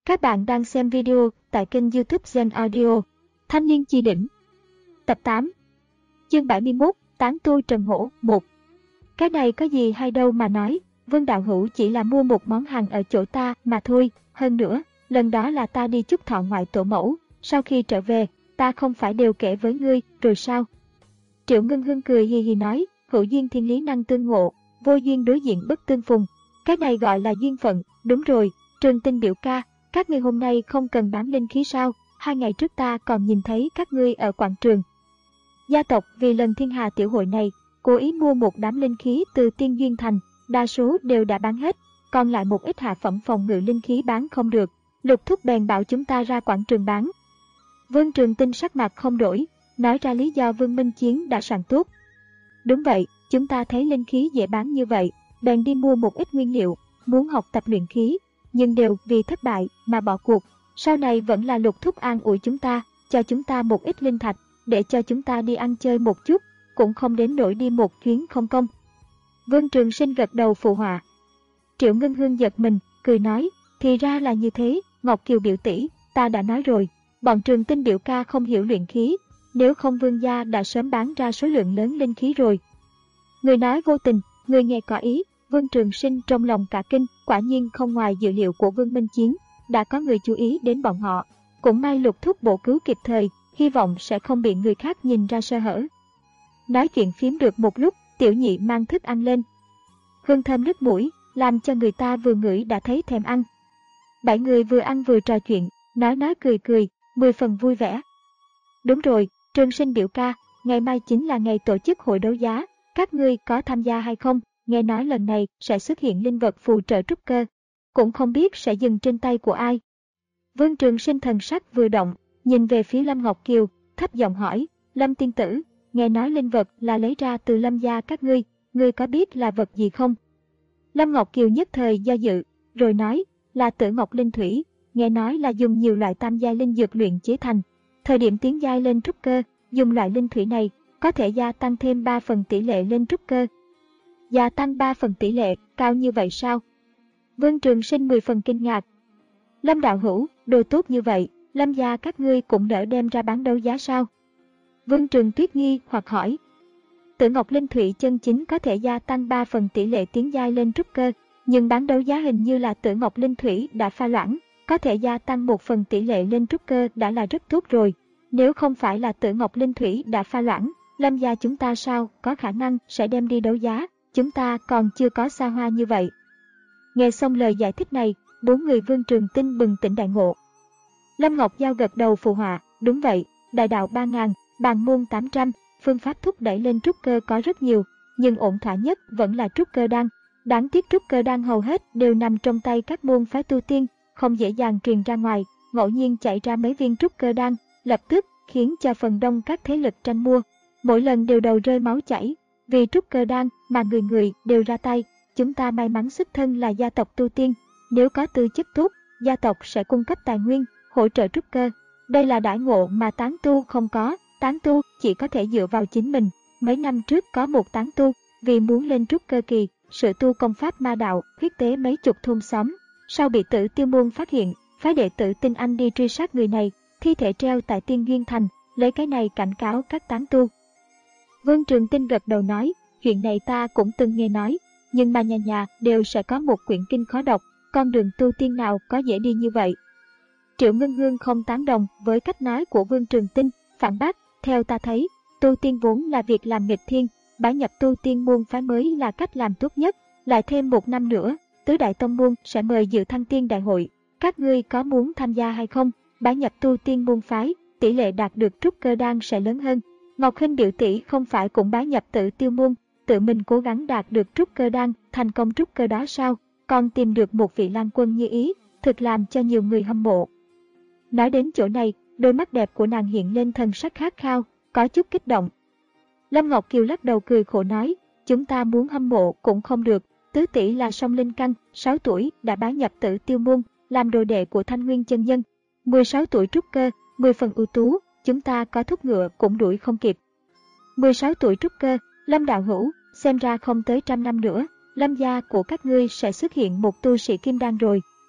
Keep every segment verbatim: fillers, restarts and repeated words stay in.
Các bạn đang xem video tại kênh YouTube Zen Audio. Thanh niên chi đỉnh. Tập tám. Chương bảy mươi mốt, Tán tu Trần Hổ một. Cái này có gì hay đâu mà nói, Vương đạo hữu chỉ là mua một món hàng ở chỗ ta mà thôi, hơn nữa, lần đó là ta đi chúc thọ ngoại tổ mẫu, sau khi trở về, ta không phải đều kể với ngươi, rồi sao? Triệu Ngân Hương cười hì hì nói, hữu duyên thiên lý năng tương ngộ, vô duyên đối diện bất tương phùng. Cái này gọi là duyên phận, đúng rồi, Trường Tinh biểu ca. Các ngươi hôm nay không cần bán linh khí sao, hai ngày trước ta còn nhìn thấy các ngươi ở quảng trường. Gia tộc vì lần thiên hà tiểu hội này, cố ý mua một đám linh khí từ Tiên Duyên Thành, đa số đều đã bán hết, còn lại một ít hạ phẩm phòng ngự linh khí bán không được. Lục thúc bèn bảo chúng ta ra quảng trường bán. Vương Trường Tinh sắc mặt không đổi, nói ra lý do Vương Minh Chiến đã soạn tốt. Đúng vậy, chúng ta thấy linh khí dễ bán như vậy, bèn đi mua một ít nguyên liệu, muốn học tập luyện khí. Nhưng đều vì thất bại mà bỏ cuộc. Sau này vẫn là Lục thúc an ủi chúng ta, cho chúng ta một ít linh thạch, để cho chúng ta đi ăn chơi một chút, cũng không đến nỗi đi một chuyến không công. Vương Trường Sinh gật đầu phụ họa. Triệu Ngân Hương giật mình, cười nói, thì ra là như thế, Ngọc Kiều biểu tỷ, ta đã nói rồi, bọn Trường Tinh biểu ca không hiểu luyện khí, nếu không Vương gia đã sớm bán ra số lượng lớn linh khí rồi. Người nói vô tình, người nghe có ý. Vương Trường Sinh trong lòng cả kinh, quả nhiên không ngoài dự liệu của Vương Minh Chiến, đã có người chú ý đến bọn họ. Cũng may Lục thúc bổ cứu kịp thời, hy vọng sẽ không bị người khác nhìn ra sơ hở. Nói chuyện phím được một lúc, Tiểu Nhị mang thức ăn lên. Hương thơm nức mũi, làm cho người ta vừa ngửi đã thấy thèm ăn. Bảy người vừa ăn vừa trò chuyện, nói nói cười cười, mười phần vui vẻ. Đúng rồi, Trường Sinh biểu ca, ngày mai chính là ngày tổ chức hội đấu giá, các ngươi có tham gia hay không? Nghe nói lần này sẽ xuất hiện linh vật phù trợ trúc cơ, cũng không biết sẽ dừng trên tay của ai. Vương Trường Sinh thần sắc vừa động, nhìn về phía Lâm Ngọc Kiều, thấp giọng hỏi, Lâm tiên tử, nghe nói linh vật là lấy ra từ Lâm gia các ngươi, ngươi có biết là vật gì không? Lâm Ngọc Kiều nhất thời do dự, rồi nói, là Tử Ngọc Linh Thủy, nghe nói là dùng nhiều loại tam giai linh dược luyện chế thành. Thời điểm tiến giai lên trúc cơ, dùng loại linh thủy này, có thể gia tăng thêm ba phần tỷ lệ lên trúc cơ. Gia tăng ba phần tỷ lệ, cao như vậy sao? Vương Trường Sinh mười phần kinh ngạc. Lâm đạo hữu, đồ tốt như vậy, Lâm gia các ngươi cũng đỡ đem ra bán đấu giá sao? Vương Trường Tuyết nghi hoặc hỏi. Tử Ngọc Linh Thủy chân chính có thể gia tăng ba phần tỷ lệ tiến giai lên trúc cơ, nhưng bán đấu giá hình như là Tử Ngọc Linh Thủy đã pha loãng, có thể gia tăng một phần tỷ lệ lên trúc cơ đã là rất tốt rồi. Nếu không phải là Tử Ngọc Linh Thủy đã pha loãng, Lâm gia chúng ta sao có khả năng sẽ đem đi đấu giá? Chúng ta còn chưa có xa hoa như vậy. Nghe xong lời giải thích này, bốn người Vương Trường Tinh bừng tỉnh đại ngộ. Lâm Ngọc Giao gật đầu phụ họa, đúng vậy, đại đạo ba ngàn, bàn môn tám trăm, phương pháp thúc đẩy lên trúc cơ có rất nhiều, nhưng ổn thỏa nhất vẫn là trúc cơ đan. Đáng tiếc trúc cơ đan hầu hết đều nằm trong tay các môn phái tu tiên, không dễ dàng truyền ra ngoài, ngẫu nhiên chạy ra mấy viên trúc cơ đan, lập tức khiến cho phần đông các thế lực tranh mua, mỗi lần đều đầu rơi máu chảy. Vì trúc cơ đan mà người người đều ra tay, chúng ta may mắn xuất thân là gia tộc tu tiên, nếu có tư chất tốt, gia tộc sẽ cung cấp tài nguyên, hỗ trợ trúc cơ. Đây là đãi ngộ mà tán tu không có, tán tu chỉ có thể dựa vào chính mình. Mấy năm trước có một tán tu, vì muốn lên trúc cơ kỳ, sự tu công pháp ma đạo, huyết tế mấy chục thôn xóm. Sau bị Tử Tiêu môn phát hiện, phái đệ tử Tinh Anh đi truy sát người này, thi thể treo tại Tiên Duyên Thành, lấy cái này cảnh cáo các tán tu. Vương Trường Tinh gật đầu nói, chuyện này ta cũng từng nghe nói, nhưng mà nhà nhà đều sẽ có một quyển kinh khó đọc, con đường tu tiên nào có dễ đi như vậy. Triệu Ngân Hương không tán đồng với cách nói của Vương Trường Tinh, phản bác, theo ta thấy, tu tiên vốn là việc làm nghịch thiên, bái nhập tu tiên môn phái mới là cách làm tốt nhất, lại thêm một năm nữa, tứ đại tông môn sẽ mời dự thăng tiên đại hội, các ngươi có muốn tham gia hay không? Bái nhập tu tiên môn phái, tỷ lệ đạt được trúc cơ đan sẽ lớn hơn. Ngọc Hinh biểu tỷ không phải cũng bái nhập Tử Tiêu môn, tự mình cố gắng đạt được trúc cơ đan, thành công trúc cơ đó sao? Còn tìm được một vị lang quân như ý, thực làm cho nhiều người hâm mộ. Nói đến chỗ này, đôi mắt đẹp của nàng hiện lên thần sắc khát khao, có chút kích động. Lâm Ngọc Kiều lắc đầu cười khổ nói, chúng ta muốn hâm mộ cũng không được, tứ tỷ là song linh căn, sáu tuổi đã bái nhập Tử Tiêu môn, làm đồ đệ của Thanh Nguyên chân nhân, mười sáu tuổi trúc cơ, mười phần ưu tú, chúng ta có thúc ngựa cũng đuổi không kịp. mười sáu tuổi trúc cơ, Lâm đạo hữu, xem ra không tới trăm năm nữa, Lâm gia của các ngươi sẽ xuất hiện một tu sĩ kim đan rồi.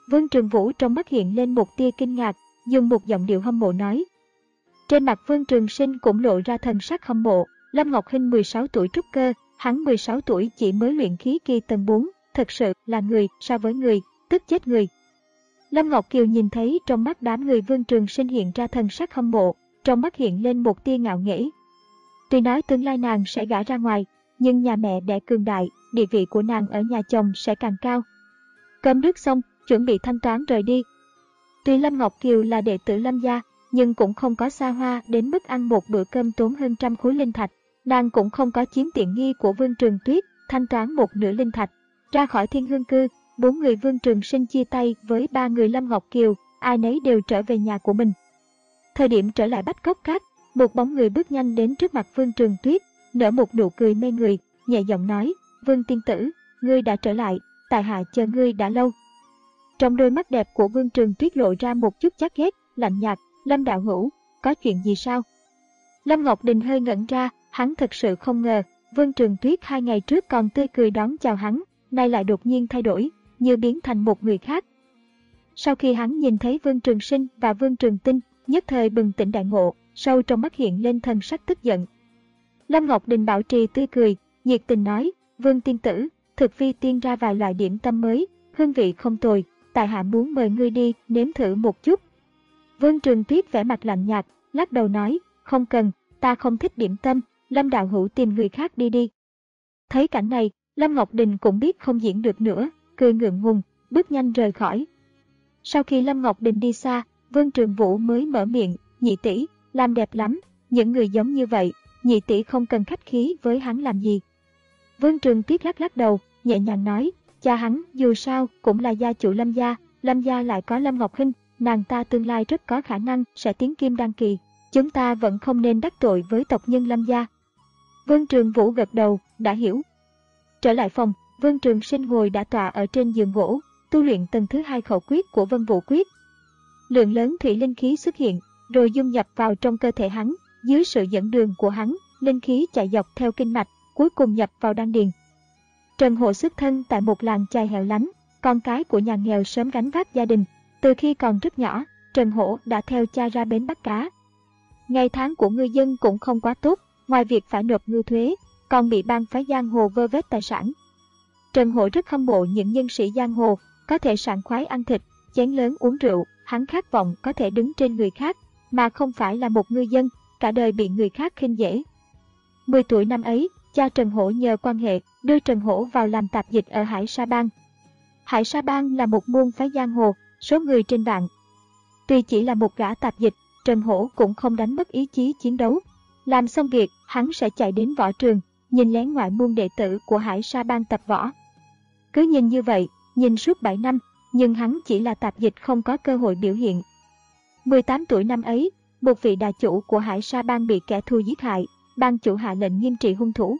Vương Trường Vũ trong mắt hiện lên một tia kinh ngạc, dùng một giọng điệu hâm mộ nói. Trên mặt Vương Trường Sinh cũng lộ ra thần sắc hâm mộ. Lâm Ngọc Hinh mười sáu tuổi trúc cơ, hắn mười sáu tuổi chỉ mới luyện khí kỳ tầng bốn, thật sự là người so với người, tức chết người. Lâm Ngọc Kiều nhìn thấy trong mắt đám người Vương Trường Sinh hiện ra thần sắc hâm mộ, trong mắt hiện lên một tia ngạo nghễ. Tuy nói tương lai nàng sẽ gả ra ngoài, nhưng nhà mẹ đẻ cường đại, địa vị của nàng ở nhà chồng sẽ càng cao. Cơm nước xong, chuẩn bị thanh toán rời đi. Tuy Lâm Ngọc Kiều là đệ tử Lâm gia, nhưng cũng không có xa hoa đến mức ăn một bữa cơm tốn hơn trăm khối linh thạch. Nàng cũng không có chiếm tiện nghi của Vương Trường Tuyết, thanh toán một nửa linh thạch. Ra khỏi Thiên Hương Cư, bốn người Vương Trường Sinh chia tay với ba người Lâm Ngọc Kiều, ai nấy đều trở về nhà của mình. Thời điểm trở lại Bách Cốc Các, một bóng người bước nhanh đến trước mặt Vương Trường Tuyết, nở một nụ cười mê người, nhẹ giọng nói, Vương tiên tử, ngươi đã trở lại, tại hạ chờ ngươi đã lâu. Trong đôi mắt đẹp của Vương Trường Tuyết lộ ra một chút chát ghét, lạnh nhạt, Lâm đạo hữu, có chuyện gì sao? Lâm Ngọc Đình hơi ngẩn ra, hắn thật sự không ngờ, Vương Trường Tuyết hai ngày trước còn tươi cười đón chào hắn, nay lại đột nhiên thay đổi, như biến thành một người khác. Sau khi hắn nhìn thấy Vương Trường Sinh và Vương Trường Tinh, nhất thời bừng tỉnh đại ngộ, sâu trong mắt hiện lên thần sắc tức giận. Lâm Ngọc Đình bảo trì tươi cười, nhiệt tình nói, Vương tiên tử, thực vi tiên ra vài loại điểm tâm mới, hương vị không tồi, tại hạ muốn mời ngươi đi nếm thử một chút. Vương Trường Tuyết vẻ mặt lạnh nhạt, lắc đầu nói, không cần, ta không thích điểm tâm, Lâm đạo hữu tìm người khác đi đi. Thấy cảnh này, Lâm Ngọc Đình cũng biết không diễn được nữa, cười ngượng ngùng, bước nhanh rời khỏi. Sau khi Lâm Ngọc Đình đi xa, Vương Trường Vũ mới mở miệng, nhị tỷ, làm đẹp lắm, những người giống như vậy, nhị tỷ không cần khách khí với hắn làm gì. Vương Trường Tuyết lắc lắc đầu, nhẹ nhàng nói, cha hắn dù sao cũng là gia chủ Lâm gia, Lâm gia lại có Lâm Ngọc Hinh, nàng ta tương lai rất có khả năng sẽ tiến kim đăng kỳ, chúng ta vẫn không nên đắc tội với tộc nhân Lâm gia. Vương Trường Vũ gật đầu, đã hiểu. Trở lại phòng, Vương Trường Sinh ngồi đã tọa ở trên giường gỗ, tu luyện tầng thứ hai khẩu quyết của Vân Vũ Quyết. Lượng lớn thủy linh khí xuất hiện, rồi dung nhập vào trong cơ thể hắn, dưới sự dẫn đường của hắn, linh khí chạy dọc theo kinh mạch, cuối cùng nhập vào đan điền. Trần Hộ xuất thân tại một làng chài hẻo lánh, con cái của nhà nghèo sớm gánh vác gia đình. Từ khi còn rất nhỏ, Trần Hổ đã theo cha ra bến bắt cá. Ngày tháng của ngư dân cũng không quá tốt, ngoài việc phải nộp ngư thuế, còn bị bang phái giang hồ vơ vét tài sản. Trần Hổ rất hâm mộ những nhân sĩ giang hồ, có thể sảng khoái ăn thịt, chén lớn uống rượu, hắn khát vọng có thể đứng trên người khác, mà không phải là một ngư dân, cả đời bị người khác khinh dễ. mười tuổi năm ấy, cha Trần Hổ nhờ quan hệ đưa Trần Hổ vào làm tạp dịch ở Hải Sa Bang. Hải Sa Bang là một môn phái giang hồ, số người trên vạn. Tuy chỉ là một gã tạp dịch, Trần Hổ cũng không đánh mất ý chí chiến đấu. Làm xong việc, hắn sẽ chạy đến võ trường, nhìn lén ngoại môn đệ tử của Hải Sa Bang tập võ. Cứ nhìn như vậy, nhìn suốt bảy năm, nhưng hắn chỉ là tạp dịch không có cơ hội biểu hiện. mười tám tuổi năm ấy, một vị đà chủ của Hải Sa Bang bị kẻ thù giết hại, bang chủ hạ lệnh nghiêm trị hung thủ.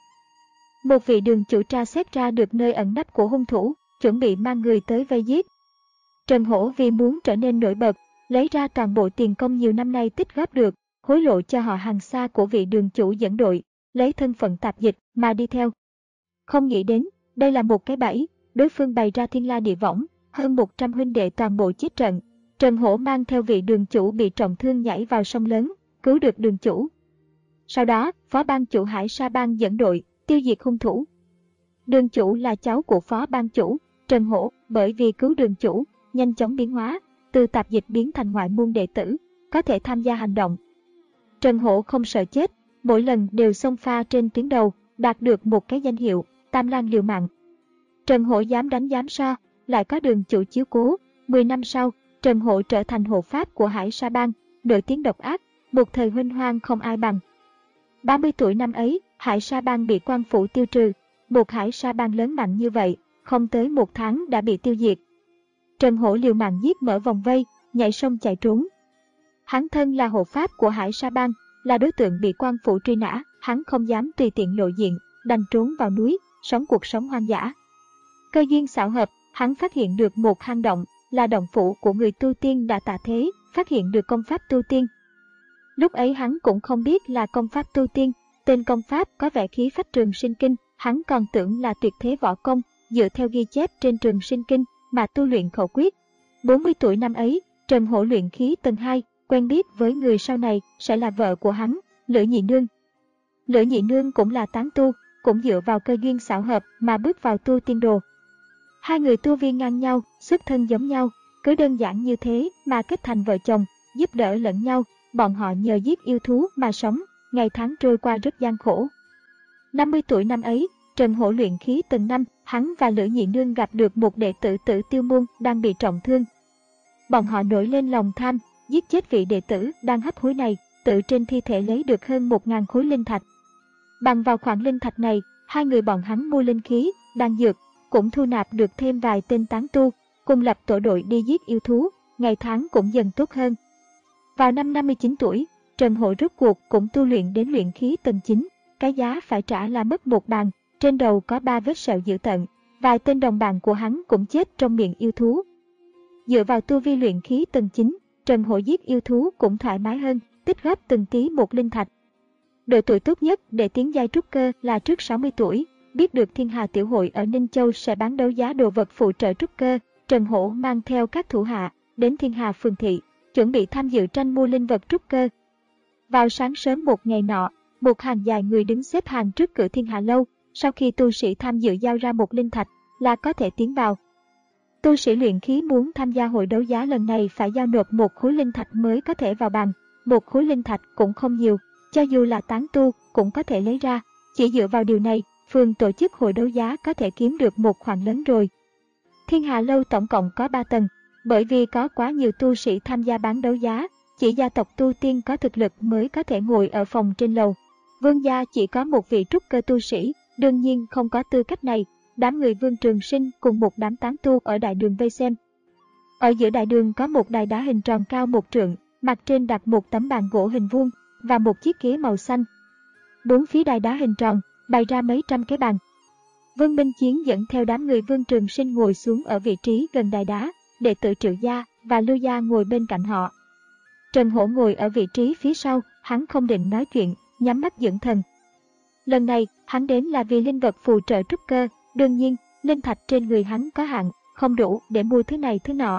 Một vị đường chủ tra xét ra được nơi ẩn nấp của hung thủ, chuẩn bị mang người tới vây giết. Trần Hổ vì muốn trở nên nổi bật, lấy ra toàn bộ tiền công nhiều năm nay tích góp được, hối lộ cho họ hàng xa của vị đường chủ dẫn đội, lấy thân phận tạp dịch mà đi theo. Không nghĩ đến, đây là một cái bẫy, đối phương bày ra thiên la địa võng, hơn một trăm huynh đệ toàn bộ chết trận. Trần Hổ mang theo vị đường chủ bị trọng thương nhảy vào sông lớn, cứu được đường chủ. Sau đó, phó ban chủ Hải Sa Bang dẫn đội, tiêu diệt hung thủ. Đường chủ là cháu của phó ban chủ, Trần Hổ, bởi vì cứu đường chủ, nhanh chóng biến hóa, từ tạp dịch biến thành ngoại môn đệ tử, có thể tham gia hành động. Trần Hổ không sợ chết, mỗi lần đều xông pha trên tuyến đầu, đạt được một cái danh hiệu, Tam Lang liều mạng. Trần Hổ dám đánh dám so, lại có đường chủ chiếu cố. mười năm sau, Trần Hổ trở thành hộ pháp của Hải Sa Bang, nổi tiếng độc ác, một thời huynh hoang không ai bằng. ba mươi tuổi năm ấy, Hải Sa Bang bị quan phủ tiêu trừ. Một Hải Sa Bang lớn mạnh như vậy, không tới một tháng đã bị tiêu diệt. Trần Hổ liều mạng giết mở vòng vây, nhảy sông chạy trốn. Hắn thân là hộ pháp của Hải Sa Bang, là đối tượng bị quan phủ truy nã, hắn không dám tùy tiện lộ diện, đành trốn vào núi, sống cuộc sống hoang dã. Cơ duyên xảo hợp, hắn phát hiện được một hang động, là động phủ của người tu tiên đã tạ thế, phát hiện được công pháp tu tiên. Lúc ấy hắn cũng không biết là công pháp tu tiên, tên công pháp có vẻ khí phách Trường Sinh Kinh, hắn còn tưởng là tuyệt thế võ công, dựa theo ghi chép trên Trường Sinh Kinh mà tu luyện khẩu quyết. bốn mươi tuổi năm ấy, Trần Hổ luyện khí tầng hai, quen biết với người sau này sẽ là vợ của hắn, Lữ Nhị Nương. Lữ Nhị Nương cũng là tán tu, cũng dựa vào cơ duyên xảo hợp mà bước vào tu tiên đồ. Hai người tu vi ngang nhau, xuất thân giống nhau, cứ đơn giản như thế mà kết thành vợ chồng, giúp đỡ lẫn nhau, bọn họ nhờ giết yêu thú mà sống, ngày tháng trôi qua rất gian khổ. năm mươi tuổi năm ấy, Trần Hổ luyện khí tầng năm, hắn và Lữ Nhị Nương gặp được một đệ tử Tử Tiêu Môn đang bị trọng thương. Bọn họ nổi lên lòng tham, giết chết vị đệ tử đang hấp hối này, tự trên thi thể lấy được hơn một nghìn khối linh thạch. Bằng vào khoản linh thạch này, hai người bọn hắn mua linh khí, đan dược, cũng thu nạp được thêm vài tên tán tu, cùng lập tổ đội đi giết yêu thú, ngày tháng cũng dần tốt hơn. Vào năm năm mươi chín tuổi, Trần Hổ rốt cuộc cũng tu luyện đến luyện khí tầng chín, cái giá phải trả là mất một bàn, trên đầu có ba vết sẹo dữ tợn, vài tên đồng bạn của hắn cũng chết trong miệng yêu thú. Dựa vào tu vi luyện khí tầng chín, Trần Hổ giết yêu thú cũng thoải mái hơn, tích góp từng tí một linh thạch. Độ tuổi tốt nhất để tiến giai trúc cơ là trước sáu mươi tuổi, biết được Thiên Hà Tiểu Hội ở Ninh Châu sẽ bán đấu giá đồ vật phụ trợ trúc cơ, Trần Hổ mang theo các thủ hạ đến Thiên Hà Phường Thị, chuẩn bị tham dự tranh mua linh vật trúc cơ. Vào sáng sớm một ngày nọ, một hàng dài người đứng xếp hàng trước cửa Thiên Hà Lâu, sau khi tu sĩ tham dự giao ra một linh thạch là có thể tiến vào. Tu sĩ luyện khí muốn tham gia hội đấu giá lần này phải giao nộp một khối linh thạch mới có thể vào bàn, một khối linh thạch cũng không nhiều, cho dù là tán tu cũng có thể lấy ra, chỉ dựa vào điều này, phường tổ chức hội đấu giá có thể kiếm được một khoản lớn rồi. Thiên Hà Lâu tổng cộng có ba tầng, bởi vì có quá nhiều tu sĩ tham gia bán đấu giá, chỉ gia tộc tu tiên có thực lực mới có thể ngồi ở phòng trên lầu. Vương gia chỉ có một vị trúc cơ tu sĩ, đương nhiên không có tư cách này. Đám người Vương Trường Sinh cùng một đám tán tu ở đại đường vây xem. Ở giữa đại đường có một đài đá hình tròn cao một trượng, mặt trên đặt một tấm bàn gỗ hình vuông và một chiếc ghế màu xanh. Bốn phía đài đá hình tròn bày ra mấy trăm cái bàn. Vương Minh Chiến dẫn theo đám người Vương Trường Sinh ngồi xuống ở vị trí gần đài đá, đệ tử Triệu Gia và Lưu Gia ngồi bên cạnh họ. Trần Hổ ngồi ở vị trí phía sau, hắn không định nói chuyện, nhắm mắt dưỡng thần. Lần này, hắn đến là vì linh vật phù trợ trúc cơ, đương nhiên, linh thạch trên người hắn có hạn, không đủ để mua thứ này thứ nọ.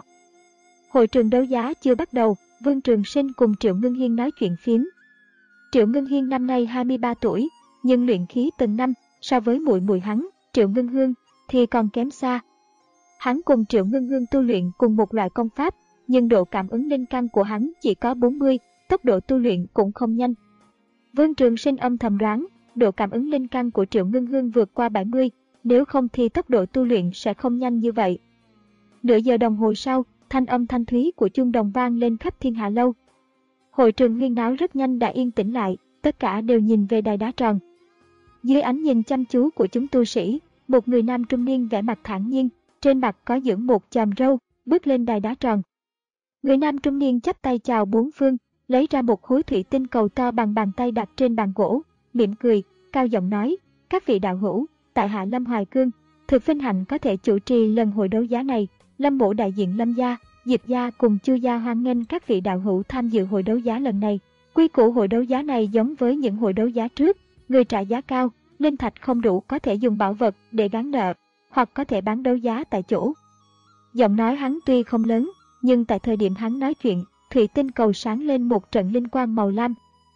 Hội trường đấu giá chưa bắt đầu, Vương Trường Sinh cùng Triệu Ngân Hiên nói chuyện phiếm. Triệu Ngân Hiên năm nay hai mươi ba tuổi, nhưng luyện khí tầng năm, so với muội muội hắn, Triệu Ngân Hương, thì còn kém xa. Hắn cùng Triệu Ngân Hương tu luyện cùng một loại công pháp, nhưng độ cảm ứng linh căn của hắn chỉ có bốn mươi, tốc độ tu luyện cũng không nhanh. Vương Trường Sinh âm thầm đoán, độ cảm ứng linh căn của Triệu Ngân Hương vượt qua bảy mươi, nếu không thì tốc độ tu luyện sẽ không nhanh như vậy. Nửa giờ đồng hồ sau, thanh âm thanh thúy của chuông đồng vang lên khắp Thiên Hà Lâu. Hội trường huyên náo rất nhanh đã yên tĩnh lại, tất cả đều nhìn về đài đá tròn. Dưới ánh nhìn chăm chú của chúng tu sĩ, một người nam trung niên vẻ mặt thản nhiên, trên mặt có dưỡng một chòm râu, bước lên đài đá tròn. Người nam trung niên chắp tay chào bốn phương, lấy ra một khối thủy tinh cầu to bằng bàn tay đặt trên bàn gỗ, mỉm cười, cao giọng nói: "Các vị đạo hữu, tại hạ Lâm Hoài Cương, thực vinh hạnh có thể chủ trì lần hội đấu giá này. Lâm mỗ đại diện Lâm gia, Diệp gia cùng Chu gia hoan nghênh các vị đạo hữu tham dự hội đấu giá lần này. Quy củ hội đấu giá này giống với những hội đấu giá trước, người trả giá cao, linh thạch không đủ có thể dùng bảo vật để gán nợ, hoặc có thể bán đấu giá tại chỗ." Giọng nói hắn tuy không lớn, nhưng tại thời điểm hắn nói chuyện, thủy tinh cầu sáng lên một trận linh quang màu lam.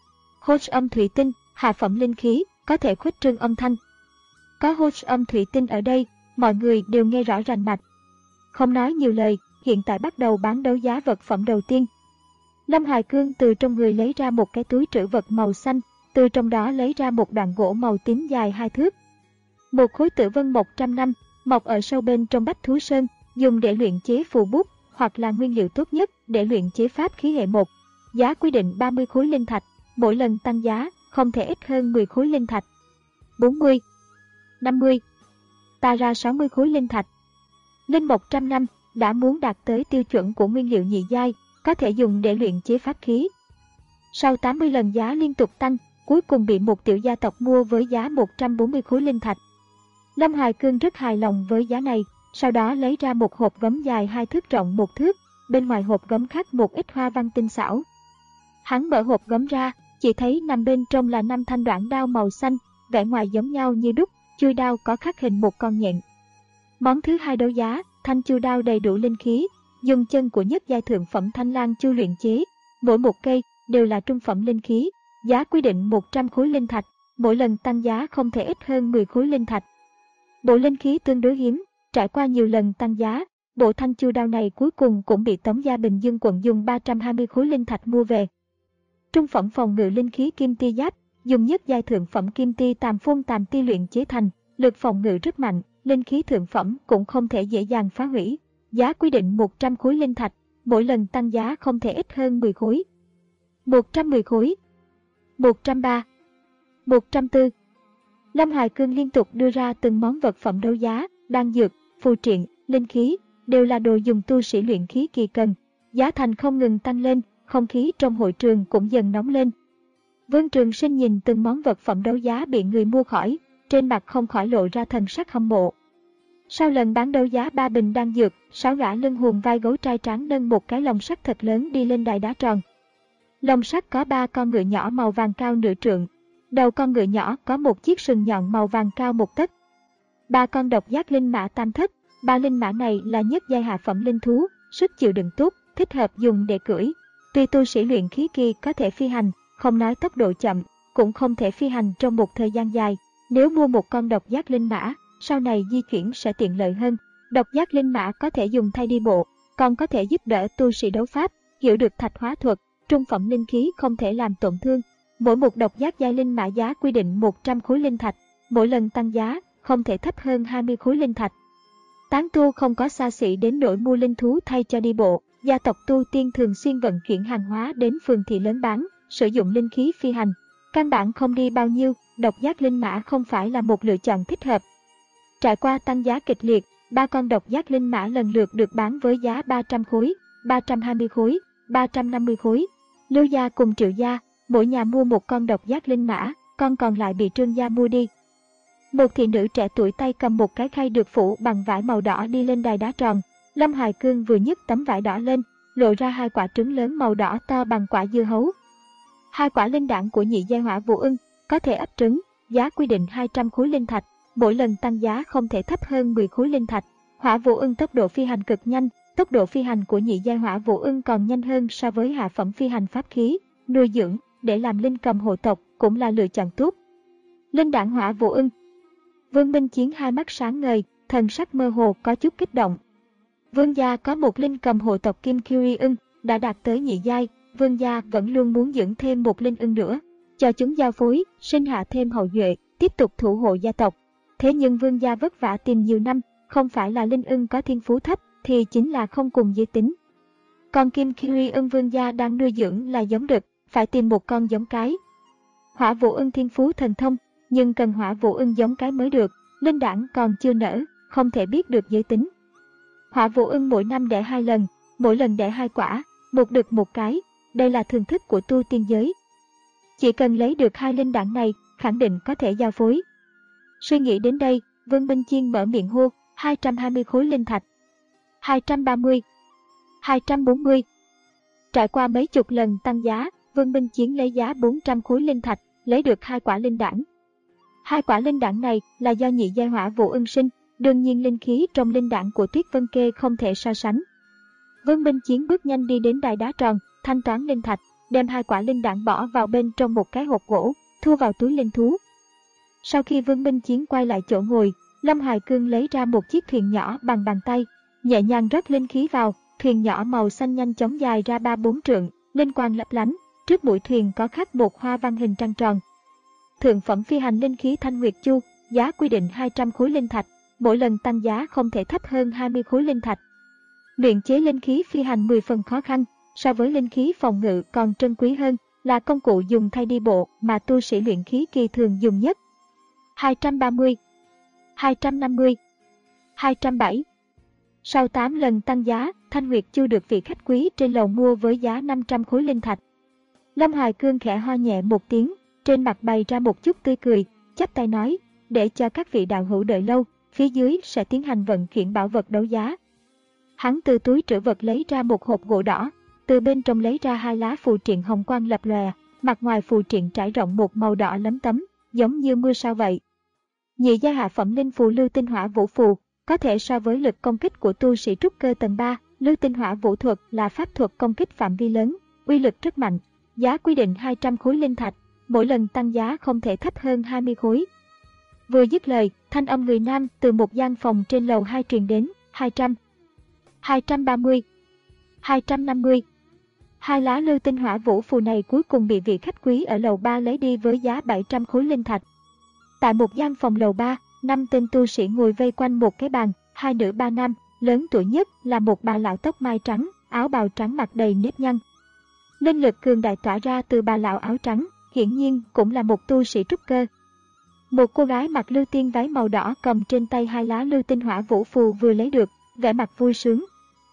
Hốt âm thủy tinh, hạ phẩm linh khí, có thể khuếch trương âm thanh. Có hốt âm thủy tinh ở đây, mọi người đều nghe rõ rành mạch. Không nói nhiều lời, hiện tại bắt đầu bán đấu giá vật phẩm đầu tiên. Lâm Hoài Cương từ trong người lấy ra một cái túi trữ vật màu xanh, từ trong đó lấy ra một đoạn gỗ màu tím dài hai thước. Một khối tử vân mộc trăm năm, mọc ở sâu bên trong Bách Thú Sơn, dùng để luyện chế phù bút, hoặc là nguyên liệu tốt nhất để luyện chế pháp khí hệ một. Giá quy định ba mươi khối linh thạch, mỗi lần tăng giá không thể ít hơn mười khối linh thạch. bốn mươi, năm mươi, ta ra sáu mươi khối linh thạch. Linh mộc trăm năm đã muốn đạt tới tiêu chuẩn của nguyên liệu nhị giai, có thể dùng để luyện chế pháp khí. Sau tám mươi lần giá liên tục tăng, cuối cùng bị một tiểu gia tộc mua với giá một trăm bốn mươi khối linh thạch. Lâm Hoài Cương rất hài lòng với giá này, sau đó lấy ra một hộp gấm dài hai thước rộng một thước, bên ngoài hộp gấm khắc một ít hoa văn tinh xảo. Hắn mở hộp gấm ra, chỉ thấy nằm bên trong là năm thanh đoạn đao màu xanh, vẻ ngoài giống nhau như đúc, chuôi đao có khắc hình một con nhện. Món thứ hai đấu giá, thanh chu đao đầy đủ linh khí, dùng chân của nhất giai thượng phẩm Thanh Lang Chu luyện chế, mỗi một cây đều là trung phẩm linh khí, giá quy định một trăm khối linh thạch, mỗi lần tăng giá không thể ít hơn mười khối linh thạch. Bộ linh khí tương đối hiếm, trải qua nhiều lần tăng giá, bộ thanh chu đao này cuối cùng cũng bị Tống gia Bình Dương quận dùng ba trăm hai mươi khối linh thạch mua về. Trung phẩm phòng ngự linh khí kim ti giáp, dùng nhất giai thượng phẩm kim ti tàm phôn tàm ti luyện chế thành, lực phòng ngự rất mạnh, linh khí thượng phẩm cũng không thể dễ dàng phá hủy. Giá quy định một trăm khối linh thạch, mỗi lần tăng giá không thể ít hơn mười khối. một trăm mười khối, một trăm ba, một trăm bốn. Lâm Hoài Cương liên tục đưa ra từng món vật phẩm đấu giá, đan dược, phù triện, linh khí, đều là đồ dùng tu sĩ luyện khí kỳ cần. Giá thành không ngừng tăng lên, không khí trong hội trường cũng dần nóng lên. Vương Trường Sinh nhìn từng món vật phẩm đấu giá bị người mua khỏi, trên mặt không khỏi lộ ra thần sắc hâm mộ. Sau lần bán đấu giá ba bình đan dược, sáu gã lưng hùm vai gấu trai tráng nâng một cái lồng sắt thật lớn đi lên đài đá tròn. Lồng sắt có ba con ngựa nhỏ màu vàng cao nửa trượng. Đầu con ngựa nhỏ có một chiếc sừng nhọn màu vàng cao một tấc. Ba con độc giác linh mã tam thất, ba linh mã này là nhất giai hạ phẩm linh thú, sức chịu đựng tốt, thích hợp dùng để cưỡi. Tuy tu sĩ luyện khí kỳ có thể phi hành, không nói tốc độ chậm, cũng không thể phi hành trong một thời gian dài. Nếu mua một con độc giác linh mã, sau này di chuyển sẽ tiện lợi hơn. Độc giác linh mã có thể dùng thay đi bộ, còn có thể giúp đỡ tu sĩ đấu pháp, hiểu được thạch hóa thuật, trung phẩm linh khí không thể làm tổn thương. Mỗi một độc giác giai linh mã giá quy định một trăm khối linh thạch, mỗi lần tăng giá không thể thấp hơn hai mươi khối linh thạch. Tán tu không có xa xỉ đến nỗi mua linh thú thay cho đi bộ, gia tộc tu tiên thường xuyên vận chuyển hàng hóa đến phường thị lớn bán, sử dụng linh khí phi hành. Căn bản không đi bao nhiêu, độc giác linh mã không phải là một lựa chọn thích hợp. Trải qua tăng giá kịch liệt, ba con độc giác linh mã lần lượt được bán với giá ba trăm khối, ba trăm hai mươi khối, ba trăm năm mươi khối. Lưu gia cùng Triệu gia, mỗi nhà mua một con độc giác linh mã, con còn lại bị Trương gia mua đi. Một thị nữ trẻ tuổi tay cầm một cái khay được phủ bằng vải màu đỏ đi lên đài đá tròn. Lâm Hoài Cương vừa nhấc tấm vải đỏ lên, lộ ra hai quả trứng lớn màu đỏ to bằng quả dưa hấu. Hai quả linh đản của nhị giai hỏa vũ ưng, có thể ấp trứng, giá quy định hai trăm khối linh thạch, mỗi lần tăng giá không thể thấp hơn mười khối linh thạch. Hỏa vũ ưng tốc độ phi hành cực nhanh, tốc độ phi hành của nhị giai hỏa vũ ưng còn nhanh hơn so với hạ phẩm phi hành pháp khí, nuôi dưỡng để làm linh cầm hộ tộc cũng là lựa chọn tốt. Linh đản hỏa vũ ưng. Vương Minh Chiến hai mắt sáng ngời, thần sắc mơ hồ có chút kích động. Vương gia có một linh cầm hộ tộc Kim Kyrie ưng, đã đạt tới nhị giai, vương gia vẫn luôn muốn dưỡng thêm một linh ưng nữa, cho chúng giao phối, sinh hạ thêm hậu duệ, tiếp tục thủ hộ gia tộc. Thế nhưng vương gia vất vả tìm nhiều năm, không phải là linh ưng có thiên phú thấp, thì chính là không cùng giới tính. Còn Kim Kyrie ưng vương gia đang nuôi dưỡng là giống đực, phải tìm một con giống cái. Hỏa vũ ưng thiên phú thần thông, nhưng cần hỏa vũ ưng giống cái mới được, linh đản còn chưa nở, không thể biết được giới tính. Hỏa vũ ưng mỗi năm đẻ hai lần, mỗi lần đẻ hai quả, một đực một cái, đây là thường thức của tu tiên giới. Chỉ cần lấy được hai linh đản này, khẳng định có thể giao phối. Suy nghĩ đến đây, Vương Minh Chiên mở miệng hô, hai trăm hai mươi khối linh thạch, hai trăm ba mươi, hai trăm bốn mươi. Trải qua mấy chục lần tăng giá, Vương Minh Chiến lấy giá bốn trăm khối linh thạch, lấy được hai quả linh đản. Hai quả linh đản này là do nhị giai hỏa vũ ưng sinh, đương nhiên linh khí trong linh đản của Tuyết Vân Kê không thể so sánh. Vương Minh Chiến bước nhanh đi đến đài đá tròn, thanh toán linh thạch, đem hai quả linh đản bỏ vào bên trong một cái hộp gỗ, thu vào túi linh thú. Sau khi Vương Minh Chiến quay lại chỗ ngồi, Lâm Hoài Cương lấy ra một chiếc thuyền nhỏ bằng bàn tay, nhẹ nhàng rót linh khí vào, thuyền nhỏ màu xanh nhanh chóng dài ra ba bốn trượng, linh quang lấp lánh, trước mũi thuyền có khắc một hoa văn hình trăng tròn. Thượng phẩm phi hành linh khí Thanh Nguyệt Chu, giá quy định hai trăm khối linh thạch, mỗi lần tăng giá không thể thấp hơn hai mươi khối linh thạch. Luyện chế linh khí phi hành mười phần khó khăn, so với linh khí phòng ngự còn trân quý hơn, là công cụ dùng thay đi bộ mà tu sĩ luyện khí kỳ thường dùng nhất. hai trăm ba mươi, hai trăm năm mươi, hai trăm bảy. Sau tám lần tăng giá, Thanh Nguyệt Chu được vị khách quý trên lầu mua với giá năm trăm khối linh thạch. Lâm Hoài Cương khẽ ho nhẹ một tiếng, trên mặt bày ra một chút tươi cười, chắp tay nói, để cho các vị đạo hữu đợi lâu, phía dưới sẽ tiến hành vận chuyển bảo vật đấu giá. Hắn từ túi trữ vật lấy ra một hộp gỗ đỏ, từ bên trong lấy ra hai lá phù triện hồng quang lập lòe, mặt ngoài phù triện trải rộng một màu đỏ lấm tấm, giống như mưa sao vậy. Nhị giai hạ phẩm linh phù lưu tinh hỏa vũ phù, có thể so với lực công kích của tu sĩ trúc cơ tầng ba, Lưu tinh hỏa vũ thuật là pháp thuật công kích phạm vi lớn, uy lực rất mạnh. Giá quy định hai trăm khối linh thạch, mỗi lần tăng giá không thể thấp hơn hai mươi khối. Vừa dứt lời, thanh âm người nam từ một gian phòng trên lầu hai truyền đến, hai trăm, hai trăm ba mươi, hai trăm năm mươi. Hai lá lưu tinh hỏa vũ phù này cuối cùng bị vị khách quý ở lầu ba lấy đi với giá bảy trăm khối linh thạch. Tại một gian phòng lầu ba, năm tên tu sĩ ngồi vây quanh một cái bàn, hai nữ ba nam, lớn tuổi nhất là một bà lão tóc mai trắng, áo bào trắng mặt đầy nếp nhăn. Linh lực cường đại tỏa ra từ bà lão áo trắng, hiển nhiên cũng là một tu sĩ trúc cơ. Một cô gái mặc lưu tiên váy màu đỏ cầm trên tay hai lá lưu tinh hỏa vũ phù vừa lấy được, vẻ mặt vui sướng.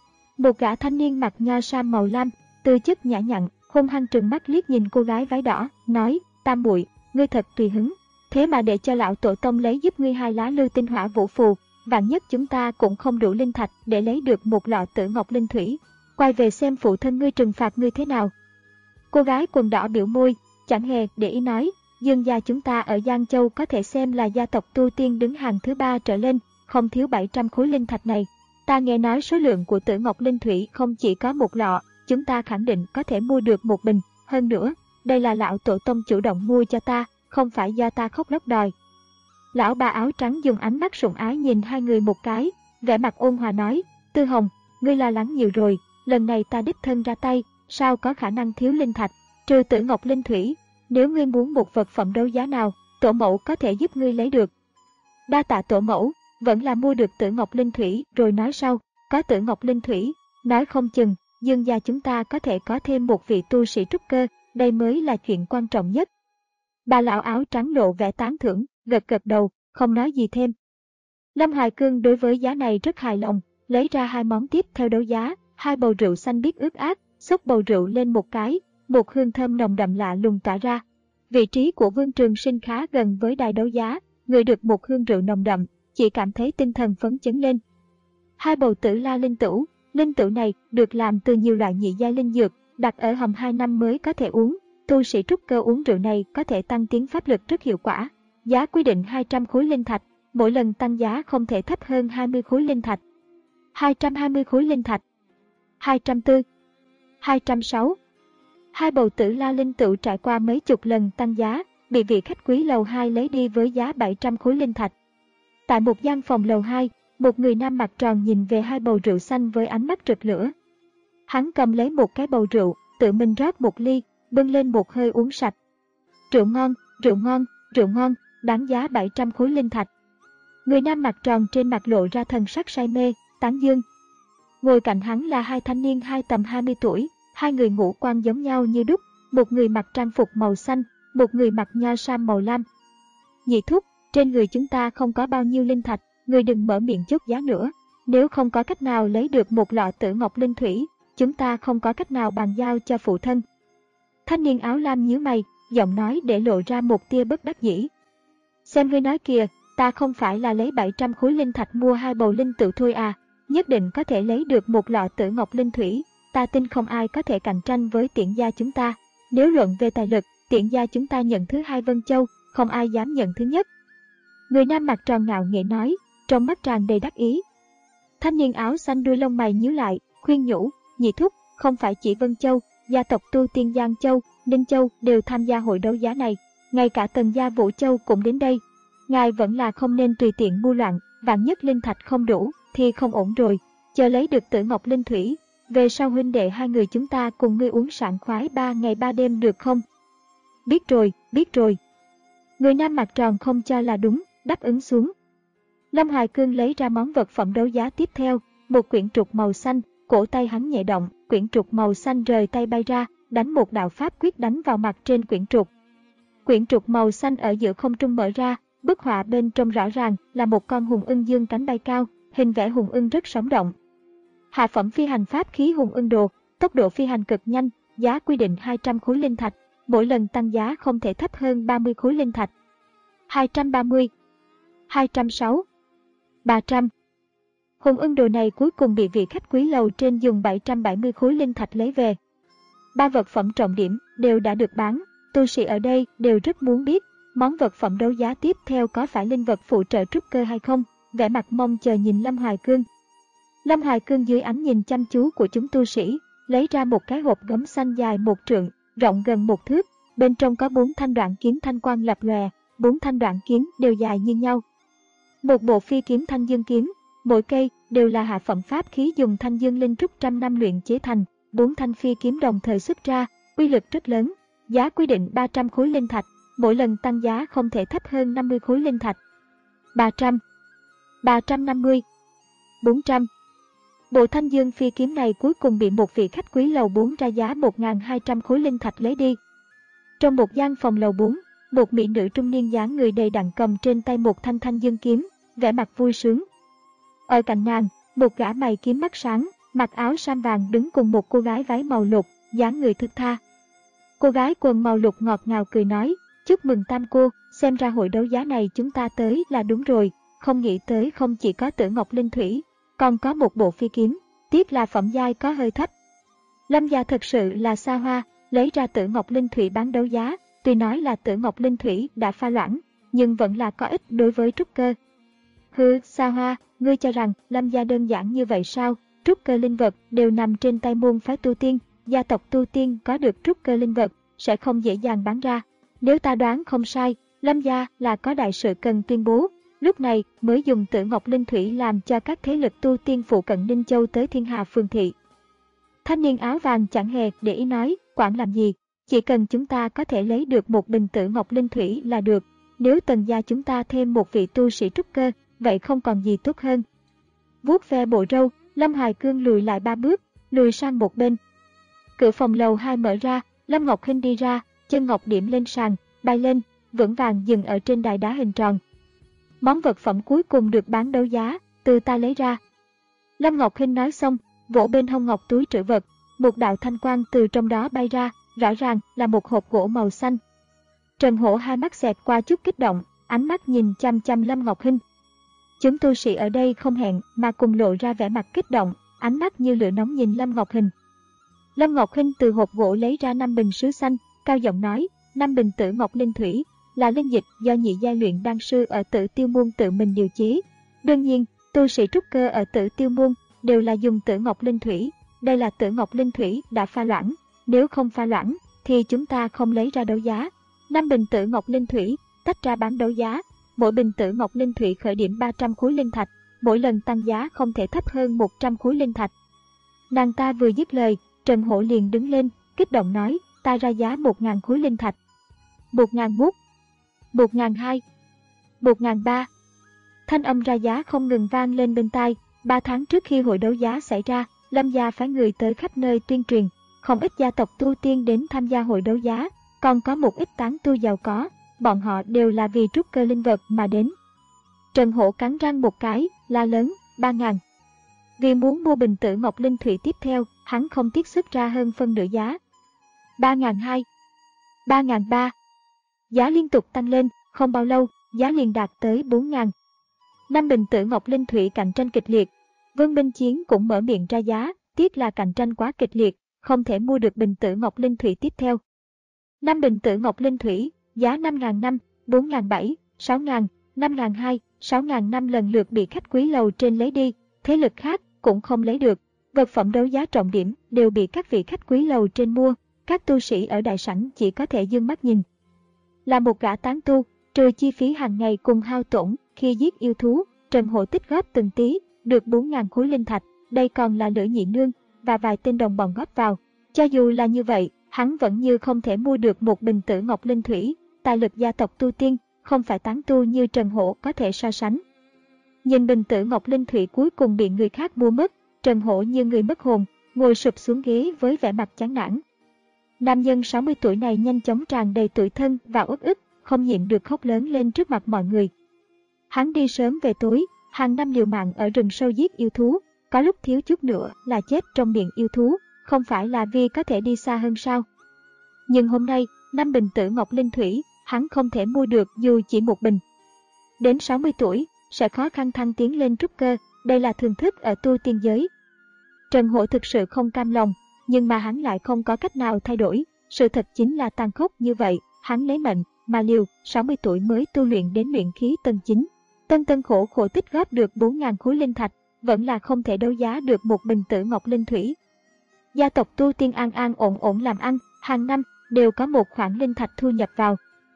Một gã thanh niên mặc nho sam màu lam, tư chất nhã nhặn, hung hăng trừng mắt liếc nhìn cô gái váy đỏ, nói: Tam muội, ngươi thật tùy hứng, thế mà để cho lão tổ tông lấy giúp ngươi hai lá lưu tinh hỏa vũ phù, vạn nhất chúng ta cũng không đủ linh thạch để lấy được một lọ tử ngọc linh thủy, quay về xem phụ thân ngươi trừng phạt ngươi thế nào. Cô gái quần đỏ biểu môi, chẳng hề để ý nói: Dương gia chúng ta ở Giang Châu có thể xem là gia tộc tu tiên đứng hàng thứ ba trở lên, không thiếu bảy trăm khối linh thạch này. Ta nghe nói số lượng của tử ngọc linh thủy không chỉ có một lọ, chúng ta khẳng định có thể mua được một bình. Hơn nữa, đây là lão tổ tông chủ động mua cho ta, không phải do ta khóc lóc đòi. Lão bà áo trắng dùng ánh mắt sủng ái nhìn hai người một cái, vẻ mặt ôn hòa nói: Tư Hồng, ngươi lo lắng nhiều rồi, lần này ta đích thân ra tay, sao có khả năng thiếu linh thạch, trừ tử ngọc linh thủy. Nếu ngươi muốn một vật phẩm đấu giá nào, tổ mẫu có thể giúp ngươi lấy được. Đa tạ tổ mẫu, vẫn là mua được tử ngọc linh thủy rồi nói sau. Có tử ngọc linh thủy, nói không chừng Dương gia chúng ta có thể có thêm một vị tu sĩ trúc cơ, đây mới là chuyện quan trọng nhất. Bà lão áo trắng lộ vẻ tán thưởng, gật gật đầu, không nói gì thêm. Lâm Hoài Cương đối với giá này rất hài lòng, lấy ra hai món tiếp theo đấu giá, hai bầu rượu xanh biếc ướt át, xúc bầu rượu lên một cái, một hương thơm nồng đậm lạ lùng tỏa ra. Vị trí của Vương Trường Sinh khá gần với đài đấu giá, người được một hương rượu nồng đậm, chỉ cảm thấy tinh thần phấn chấn lên. Hai bầu tử la linh tửu, linh tửu này được làm từ nhiều loại nhị giai linh dược, đặt ở hầm hai năm mới có thể uống. Tu sĩ trúc cơ uống rượu này có thể tăng tiến pháp lực rất hiệu quả. Giá quy định hai trăm khối linh thạch, mỗi lần tăng giá không thể thấp hơn hai mươi khối linh thạch. hai trăm hai mươi khối linh thạch, hai trăm bốn, hai trăm sáu. Hai bầu tử la linh tửu trải qua mấy chục lần tăng giá, bị vị khách quý lầu hai lấy đi với giá bảy trăm khối linh thạch. Tại một gian phòng lầu hai, một người nam mặt tròn nhìn về hai bầu rượu xanh với ánh mắt rực lửa. Hắn cầm lấy một cái bầu rượu, tự mình rót một ly, bưng lên một hơi uống sạch. Rượu ngon, rượu ngon, rượu ngon, đáng giá bảy trăm khối linh thạch. Người nam mặt tròn trên mặt lộ ra thần sắc say mê, tán dương. Ngồi cạnh hắn là hai thanh niên hai tầm hai mươi tuổi, hai người ngũ quan giống nhau như đúc, một người mặc trang phục màu xanh, một người mặc nho sam màu lam. Nhị thúc, trên người chúng ta không có bao nhiêu linh thạch, người đừng mở miệng chốt giá nữa. Nếu không có cách nào lấy được một lọ tử ngọc linh thủy, chúng ta không có cách nào bàn giao cho phụ thân. Thanh niên áo lam nhíu mày, giọng nói để lộ ra một tia bất đắc dĩ. Xem ngươi nói kìa, ta không phải là lấy bảy trăm khối linh thạch mua hai bầu linh tửu thôi à, nhất định có thể lấy được một lọ tử ngọc linh thủy. Ta tin không ai có thể cạnh tranh với Tiễn gia chúng ta. Nếu luận về tài lực, Tiễn gia chúng ta nhận thứ hai Vân Châu, không ai dám nhận thứ nhất. Người nam mặt tròn ngạo nghễ nói, trong mắt tràn đầy đắc ý. Thanh niên áo xanh đuôi lông mày nhíu lại, khuyên nhủ, nhị thúc, không phải chỉ Vân Châu, gia tộc tu tiên Giang Châu, Ninh Châu đều tham gia hội đấu giá này, ngay cả Tần gia Vũ Châu cũng đến đây. Ngài vẫn là không nên tùy tiện mua loạn, vạn nhất linh thạch không đủ thì không ổn rồi. Chờ lấy được tử ngọc linh thủy, về sau huynh đệ hai người chúng ta cùng ngươi uống sảng khoái ba ngày ba đêm được không? Biết rồi, biết rồi. Người nam mặt tròn không cho là đúng, đáp ứng xuống. Lâm Hoài Cương lấy ra món vật phẩm đấu giá tiếp theo, một quyển trục màu xanh, cổ tay hắn nhẹ động, quyển trục màu xanh rời tay bay ra, đánh một đạo pháp quyết đánh vào mặt trên quyển trục. Quyển trục màu xanh ở giữa không trung mở ra, bức họa bên trong rõ ràng là một con hùng ưng dương cánh bay cao, hình vẽ hùng ưng rất sống động. Hạ phẩm phi hành pháp khí hùng ưng đồ, tốc độ phi hành cực nhanh, giá quy định hai trăm khối linh thạch, mỗi lần tăng giá không thể thấp hơn ba mươi khối linh thạch. hai trăm ba mươi, hai trăm sáu, ba trăm. Hùng ưng đồ này cuối cùng bị vị khách quý lầu trên dùng bảy trăm bảy mươi khối linh thạch lấy về. Ba vật phẩm trọng điểm đều đã được bán, tu sĩ ở đây đều rất muốn biết món vật phẩm đấu giá tiếp theo có phải linh vật phụ trợ trúc cơ hay không, vẻ mặt mong chờ nhìn Lâm Hoài Cương. Lâm Hoài Cương dưới ánh nhìn chăm chú của chúng tu sĩ, lấy ra một cái hộp gấm xanh dài một trượng, rộng gần một thước. Bên trong có bốn thanh đoạn kiếm thanh quang lập lòe, bốn thanh đoạn kiếm đều dài như nhau. Một bộ phi kiếm thanh dương kiếm, mỗi cây đều là hạ phẩm pháp khí dùng thanh dương linh trúc trăm năm luyện chế thành. Bốn thanh phi kiếm đồng thời xuất ra, uy lực rất lớn. Giá quy định ba trăm khối linh thạch, mỗi lần tăng giá không thể thấp hơn năm mươi khối linh thạch. ba trăm, ba trăm năm mươi, bốn trăm. Bộ thanh dương phi kiếm này cuối cùng bị một vị khách quý lầu bốn ra giá một nghìn hai trăm khối linh thạch lấy đi. Trong một gian phòng lầu bốn, một mỹ nữ trung niên dáng người đầy đặn cầm trên tay một thanh thanh dương kiếm, vẻ mặt vui sướng. Ở cạnh nàng, một gã mày kiếm mắt sáng, mặc áo sam vàng đứng cùng một cô gái váy màu lục, dáng người thướt tha. Cô gái quần màu lục ngọt ngào cười nói, chúc mừng tam cô, xem ra hội đấu giá này chúng ta tới là đúng rồi, không nghĩ tới không chỉ có Tử Ngọc Linh Thủy, còn có một bộ phi kiếm, tiếc là phẩm giai có hơi thấp. Lâm gia thật sự là xa hoa, lấy ra Tử Ngọc Linh Thủy bán đấu giá, tuy nói là Tử Ngọc Linh Thủy đã pha loãng, nhưng vẫn là có ích đối với trúc cơ. Hừ, xa hoa, ngươi cho rằng Lâm gia đơn giản như vậy sao? Trúc cơ linh vật đều nằm trên tay môn phái tu tiên, gia tộc tu tiên có được trúc cơ linh vật sẽ không dễ dàng bán ra. Nếu ta đoán không sai, Lâm gia là có đại sự cần tuyên bố, lúc này mới dùng Tử Ngọc Linh Thủy làm cho các thế lực tu tiên phụ cận Ninh Châu tới Thiên Hà Phường thị. Thanh niên áo vàng chẳng hề để ý nói, quản làm gì, chỉ cần chúng ta có thể lấy được một bình Tử Ngọc Linh Thủy là được, nếu Tần gia chúng ta thêm một vị tu sĩ trúc cơ, vậy không còn gì tốt hơn. Vuốt ve bộ râu, Lâm Hoài Cương lùi lại ba bước, lùi sang một bên. Cửa phòng lầu hai mở ra, Lâm Ngọc Hinh đi ra, chân ngọc điểm lên sàn, bay lên, vững vàng dừng ở trên đài đá hình tròn. Món vật phẩm cuối cùng được bán đấu giá, từ ta lấy ra. Lâm Ngọc Hinh nói xong, vỗ bên hông ngọc túi trữ vật, một đạo thanh quang từ trong đó bay ra, rõ ràng là một hộp gỗ màu xanh. Trần Hổ hai mắt xẹt qua chút kích động, ánh mắt nhìn chăm chăm Lâm Ngọc Hinh. Chúng tu sĩ ở đây không hẹn mà cùng lộ ra vẻ mặt kích động, ánh mắt như lửa nóng nhìn Lâm Ngọc Hinh. Lâm Ngọc Hinh từ hộp gỗ lấy ra năm bình sứ xanh, cao giọng nói, năm bình Tử Ngọc Linh Thủy là linh dịch do nhị giai luyện đan sư ở Tử Tiêu môn tự mình điều chế. Đương nhiên, tu sĩ trúc cơ ở Tử Tiêu môn đều là dùng Tử Ngọc Linh Thủy, đây là Tử Ngọc Linh Thủy đã pha loãng, nếu không pha loãng thì chúng ta không lấy ra đấu giá. năm bình Tử Ngọc Linh Thủy tách ra bán đấu giá, mỗi bình Tử Ngọc Linh Thủy khởi điểm ba trăm khối linh thạch, mỗi lần tăng giá không thể thấp hơn một trăm khối linh thạch. Nàng ta vừa dứt lời, Trần Hổ liền đứng lên, kích động nói, ta ra giá một nghìn khối linh thạch. một nghìn một, một nghìn hai, một nghìn ba. Thanh âm ra giá không ngừng vang lên bên tai. Ba tháng trước khi hội đấu giá xảy ra, Lâm gia phái người tới khắp nơi tuyên truyền, không ít gia tộc tu tiên đến tham gia hội đấu giá, còn có một ít tán tu giàu có, bọn họ đều là vì trúc cơ linh vật mà đến. Trần Hổ cắn răng một cái, la lớn, ba ngàn. Vì muốn mua bình Tử Ngọc Linh Thủy tiếp theo, hắn không tiếc sức ra hơn phân nửa giá. ba nghìn hai, ba nghìn ba. Giá liên tục tăng lên, không bao lâu, giá liền đạt tới bốn nghìn. Năm bình Tử Ngọc Linh Thủy cạnh tranh kịch liệt. Vương Minh Chiến cũng mở miệng ra giá, tiếc là cạnh tranh quá kịch liệt, không thể mua được bình Tử Ngọc Linh Thủy tiếp theo. Năm bình Tử Ngọc Linh Thủy, giá năm nghìn năm, bốn nghìn bảy, sáu nghìn, năm nghìn hai, sáu nghìn năm lần lượt bị khách quý lầu trên lấy đi, thế lực khác cũng không lấy được. Vật phẩm đấu giá trọng điểm đều bị các vị khách quý lầu trên mua, các tu sĩ ở đại sảnh chỉ có thể dương mắt nhìn. Là một gã tán tu, trừ chi phí hàng ngày cùng hao tổn khi giết yêu thú, Trần Hổ tích góp từng tí, được bốn nghìn khối linh thạch, đây còn là Lữ Nhị Nương và vài tên đồng bọn góp vào. Cho dù là như vậy, hắn vẫn như không thể mua được một bình Tử Ngọc Linh Thủy, tài lực gia tộc tu tiên, không phải tán tu như Trần Hổ có thể so sánh. Nhìn bình Tử Ngọc Linh Thủy cuối cùng bị người khác mua mất, Trần Hổ như người mất hồn, ngồi sụp xuống ghế với vẻ mặt chán nản. Nam nhân sáu mươi tuổi này nhanh chóng tràn đầy tủi thân và uất ức, không nhịn được khóc lớn lên trước mặt mọi người. Hắn đi sớm về tối, hàng năm liều mạng ở rừng sâu giết yêu thú, có lúc thiếu chút nữa là chết trong miệng yêu thú, không phải là vì có thể đi xa hơn sao. Nhưng hôm nay, năm bình Tử Ngọc Linh Thủy, hắn không thể mua được dù chỉ một bình. Đến sáu mươi tuổi, sẽ khó khăn thăng tiến lên trúc cơ, đây là thường thức ở tu tiên giới. Trần Hổ thực sự không cam lòng, nhưng mà hắn lại không có cách nào thay đổi, sự thật chính là tàn khốc như vậy, hắn lấy mệnh mà liều, sáu mươi tuổi mới tu luyện đến luyện khí tầng chín. Tân tân khổ khổ tích góp được bốn nghìn khối linh thạch, vẫn là không thể đấu giá được một bình tử ngọc linh thủy. Gia tộc tu tiên an an ổn ổn làm ăn, hàng năm đều có một khoản linh thạch thu nhập vào.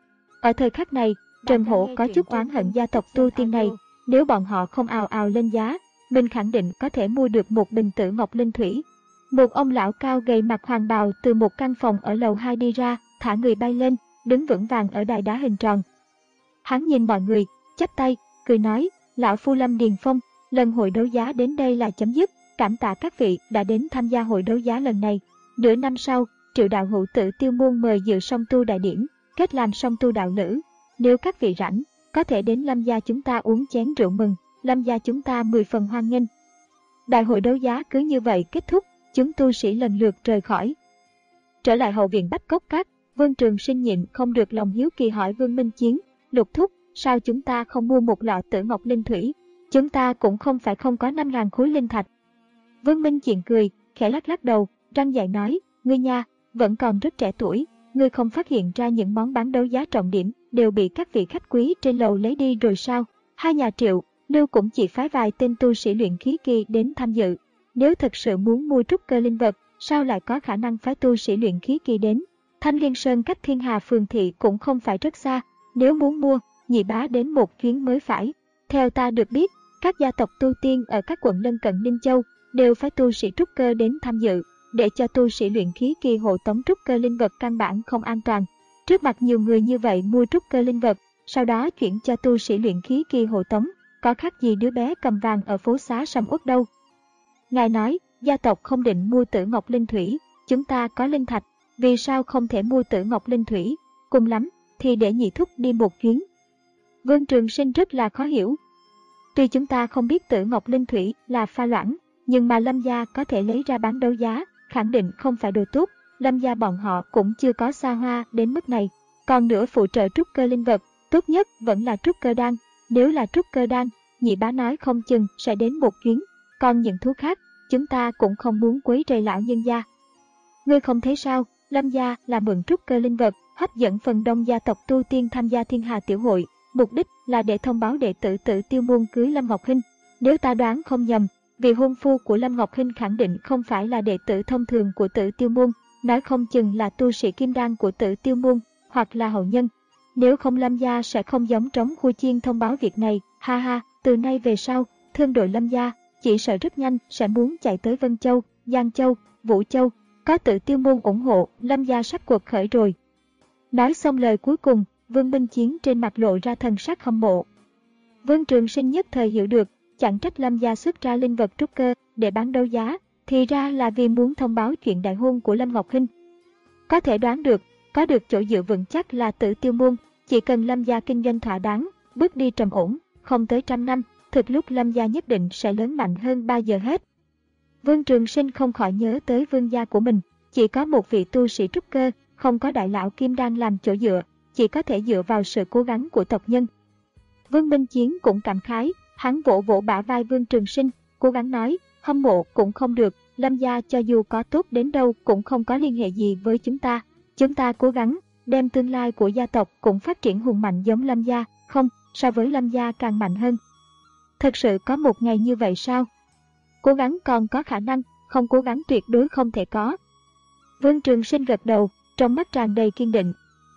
Ở thời khắc này, Trần Hổ có chút oán hận gia tộc tu tiên này, nếu bọn họ không ào ào lên giá, mình khẳng định có thể mua được một bình tử ngọc linh thủy. Một ông lão cao gầy mặc hoàng bào từ một căn phòng ở lầu hai đi ra, thả người bay lên, đứng vững vàng ở đài đá hình tròn. Hắn nhìn mọi người, chắp tay, cười nói, lão phu Lâm Điền Phong, lần hội đấu giá đến đây là chấm dứt, cảm tạ các vị đã đến tham gia hội đấu giá lần này. Nửa năm sau, Triệu đạo hữu Tử Tiêu môn mời dự song tu đại điển, kết làm song tu đạo lữ. Nếu các vị rảnh, có thể đến Lâm gia chúng ta uống chén rượu mừng, Lâm gia chúng ta mười phần hoan nghênh. Đại hội đấu giá cứ như vậy kết thúc, chúng tu sĩ lần lượt rời khỏi. Trở lại hậu viện Bách Cốc Các, Vương Trường Sinh nhịn không được lòng hiếu kỳ hỏi Vương Minh Chiến, Lục thúc, sao chúng ta không mua một lọ tử ngọc linh thủy? Chúng ta cũng không phải không có năm ngàn khối linh thạch. Vương Minh Chiến cười, khẽ lắc lắc đầu, răng dạy nói, ngươi nha, vẫn còn rất trẻ tuổi, ngươi không phát hiện ra những món bán đấu giá trọng điểm đều bị các vị khách quý trên lầu lấy đi rồi sao? Hai nhà Triệu, Lưu cũng chỉ phái vài tên tu sĩ luyện khí kỳ đến tham dự. Nếu thật sự muốn mua trúc cơ linh vật, sao lại có khả năng phái tu sĩ luyện khí kỳ đến? Thanh Liên Sơn cách Thiên Hà Phường Thị cũng không phải rất xa, nếu muốn mua, nhị bá đến một chuyến mới phải. Theo ta được biết, các gia tộc tu tiên ở các quận lân cận Ninh Châu đều phái tu sĩ trúc cơ đến tham dự, để cho tu sĩ luyện khí kỳ hộ tống trúc cơ linh vật căn bản không an toàn. Trước mặt nhiều người như vậy mua trúc cơ linh vật, sau đó chuyển cho tu sĩ luyện khí kỳ hộ tống, có khác gì đứa bé cầm vàng ở phố xá sầm uất đâu. Ngài nói, gia tộc không định mua tử ngọc linh thủy, chúng ta có linh thạch, vì sao không thể mua tử ngọc linh thủy, cùng lắm thì để nhị thúc đi một chuyến. Vương Trường Sinh rất là khó hiểu. Tuy chúng ta không biết tử ngọc linh thủy là pha loãng, nhưng mà Lâm gia có thể lấy ra bán đấu giá, khẳng định không phải đồ tốt. Lâm gia bọn họ cũng chưa có xa hoa đến mức này. Còn nữa, phụ trợ trúc cơ linh vật, tốt nhất vẫn là trúc cơ đan. Nếu là trúc cơ đan, nhị bá nói không chừng sẽ đến một chuyến. Còn những thứ khác, chúng ta cũng không muốn quấy rầy lão nhân gia. Ngươi không thấy sao, Lâm gia là mượn trúc cơ linh vật, hấp dẫn phần đông gia tộc tu tiên tham gia Thiên Hà Tiểu Hội, mục đích là để thông báo đệ tử Tử Tiêu môn cưới Lâm Ngọc Hinh. Nếu ta đoán không nhầm, vị hôn phu của Lâm Ngọc Hinh khẳng định không phải là đệ tử thông thường của Tử Tiêu môn, nói không chừng là tu sĩ kim đan của Tử Tiêu môn, hoặc là hậu nhân. Nếu không, Lâm gia sẽ không giống trống khu chiên thông báo việc này. Ha ha, từ nay về sau, thương đội Lâm gia chỉ sợ rất nhanh sẽ muốn chạy tới Vân Châu, Giang Châu, Vũ Châu. Có Tử Tiêu môn ủng hộ, Lâm gia sắp cuộc khởi rồi. Nói xong lời cuối cùng, Vương Minh Chiến trên mặt lộ ra thần sắc hâm mộ. Vương Trường Sinh nhất thời hiểu được, chẳng trách Lâm gia xuất ra linh vật trúc cơ để bán đấu giá, thì ra là vì muốn thông báo chuyện đại hôn của Lâm Ngọc Hinh. Có thể đoán được, có được chỗ dựa vững chắc là Tử Tiêu môn, chỉ cần Lâm gia kinh doanh thỏa đáng, bước đi trầm ổn, không tới trăm năm, thực lúc Lâm gia nhất định sẽ lớn mạnh hơn bao giờ hết. Vương Trường Sinh không khỏi nhớ tới vương gia của mình, chỉ có một vị tu sĩ trúc cơ, không có đại lão kim đan làm chỗ dựa, chỉ có thể dựa vào sự cố gắng của tộc nhân. Vương Minh Chiến cũng cảm khái, hắn vỗ vỗ bả vai Vương Trường Sinh, cố gắng nói, hâm mộ cũng không được, Lâm gia cho dù có tốt đến đâu cũng không có liên hệ gì với chúng ta. Chúng ta cố gắng, đem tương lai của gia tộc cũng phát triển hùng mạnh giống Lâm gia, không, so với Lâm gia càng mạnh hơn. Thật sự có một ngày như vậy sao? Cố gắng còn có khả năng, không cố gắng tuyệt đối không thể có. Vương Trường Sinh gật đầu, trong mắt tràn đầy kiên định.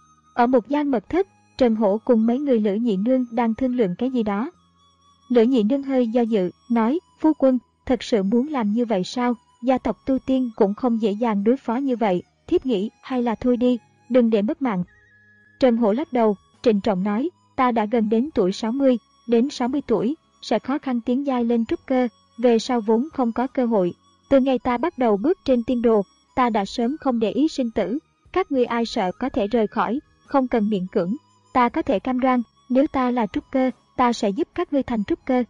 Ở một gian mật thất, Trần Hổ cùng mấy người Lữ Nhị Nương đang thương lượng cái gì đó. Lữ Nhị Nương hơi do dự, nói, phu quân, thật sự muốn làm như vậy sao? Gia tộc tu tiên cũng không dễ dàng đối phó như vậy, thiếp nghĩ hay là thôi đi, đừng để mất mạng. Trần Hổ lắc đầu, trịnh trọng nói, ta đã gần đến tuổi sáu mươi, đến sáu mươi tuổi, sẽ khó khăn tiến giai lên trúc cơ, về sau vốn không có cơ hội. Từ ngày ta bắt đầu bước trên tiên đồ, ta đã sớm không để ý sinh tử, các ngươi ai sợ có thể rời khỏi, không cần miễn cưỡng. Ta có thể cam đoan, nếu ta là trúc cơ, ta sẽ giúp các ngươi thành trúc cơ.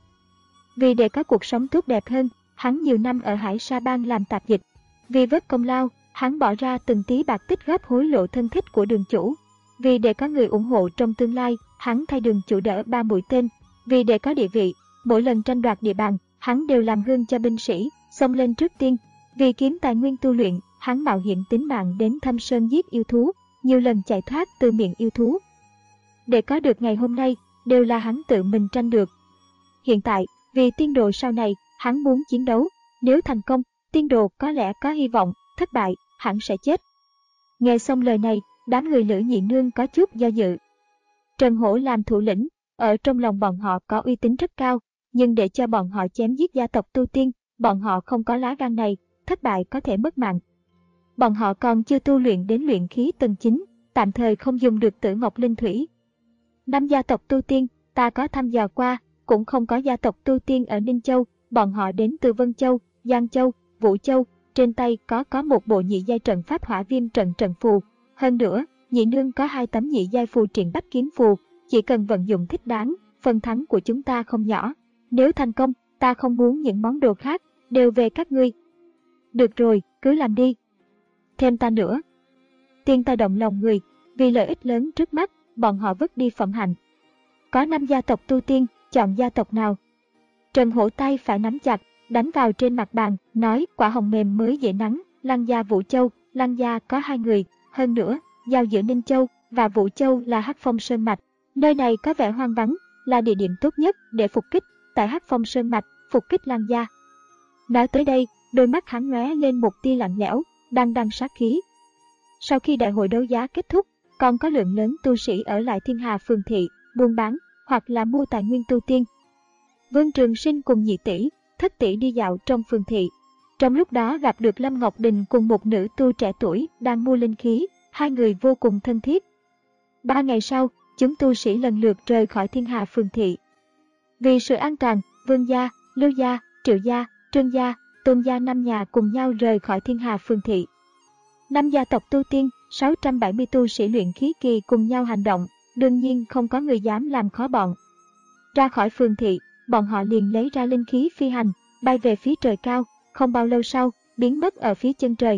Vì để có cuộc sống tốt đẹp hơn, hắn nhiều năm ở Hải Sa Bang làm tạp dịch. Vì vớt công lao, hắn bỏ ra từng tí bạc tích góp hối lộ thân thích của đường chủ. Vì để có người ủng hộ trong tương lai, hắn thay đường chủ đỡ ba mũi tên. Vì để có địa vị, mỗi lần tranh đoạt địa bàn, hắn đều làm gương cho binh sĩ, xông lên trước tiên. Vì kiếm tài nguyên tu luyện, hắn mạo hiểm tính mạng đến Thâm Sơn giết yêu thú, nhiều lần chạy thoát từ miệng yêu thú. Để có được ngày hôm nay, đều là hắn tự mình tranh được. Hiện tại, vì tiên đồ sau này, hắn muốn chiến đấu. Nếu thành công, tiên đồ có lẽ có hy vọng, thất bại, hắn sẽ chết. Nghe xong lời này, đám người Lữ Nhị Nương có chút do dự. Trần Hổ làm thủ lĩnh, ở trong lòng bọn họ có uy tín rất cao, nhưng để cho bọn họ chém giết gia tộc tu tiên, bọn họ không có lá gan này, thất bại có thể mất mạng. Bọn họ còn chưa tu luyện đến luyện khí tầng chín, tạm thời không dùng được Tử Ngọc Linh Thủy. Năm gia tộc tu tiên, ta có thăm dò qua, cũng không có gia tộc tu tiên ở Ninh Châu, bọn họ đến từ Vân Châu, Giang Châu, Vũ Châu, trên tay có có một bộ nhị giai trận pháp hỏa viêm trận trận phù. Hơn nữa, Nhị Nương có hai tấm nhị giai phù triện bách kiếm phù, chỉ cần vận dụng thích đáng, phần thắng của chúng ta không nhỏ. Nếu thành công, ta không muốn những món đồ khác, đều về các ngươi. Được rồi, cứ làm đi. Thêm ta nữa. Tiên ta động lòng người, vì lợi ích lớn trước mắt, bọn họ vứt đi phẩm hạnh. Có năm gia tộc tu tiên, chọn gia tộc nào? Trần Hổ tay phải nắm chặt, đánh vào trên mặt bàn, nói quả hồng mềm mới dễ nắng, Lăng gia Vũ Châu, Lăng gia có hai người, hơn nữa, giao giữa Ninh Châu và Vũ Châu là Hắc Phong Sơn Mạch. Nơi này có vẻ hoang vắng, là địa điểm tốt nhất để phục kích, tại Hắc Phong Sơn Mạch, phục kích Lăng gia. Nói tới đây, đôi mắt hắn lóe lên một tia lạnh lẽo, đằng đằng sát khí. Sau khi đại hội đấu giá kết thúc, còn có lượng lớn tu sĩ ở lại Thiên Hà phường thị, buôn bán, hoặc là mua tài nguyên tu tiên. Vương Trường Sinh cùng nhị tỷ, thất tỷ đi dạo trong phường thị. Trong lúc đó gặp được Lâm Ngọc Đình cùng một nữ tu trẻ tuổi đang mua linh khí, hai người vô cùng thân thiết. Ba ngày sau, chúng tu sĩ lần lượt rời khỏi Thiên Hà phường thị. Vì sự an toàn, Vương gia, Lưu gia, Triệu gia, Trương gia, Tôn gia năm nhà cùng nhau rời khỏi Thiên Hà phường thị. Năm gia tộc tu tiên, sáu trăm bảy mươi tu sĩ luyện khí kỳ cùng nhau hành động, đương nhiên không có người dám làm khó bọn. Ra khỏi phường thị, bọn họ liền lấy ra linh khí phi hành, bay về phía trời cao, không bao lâu sau, biến mất ở phía chân trời.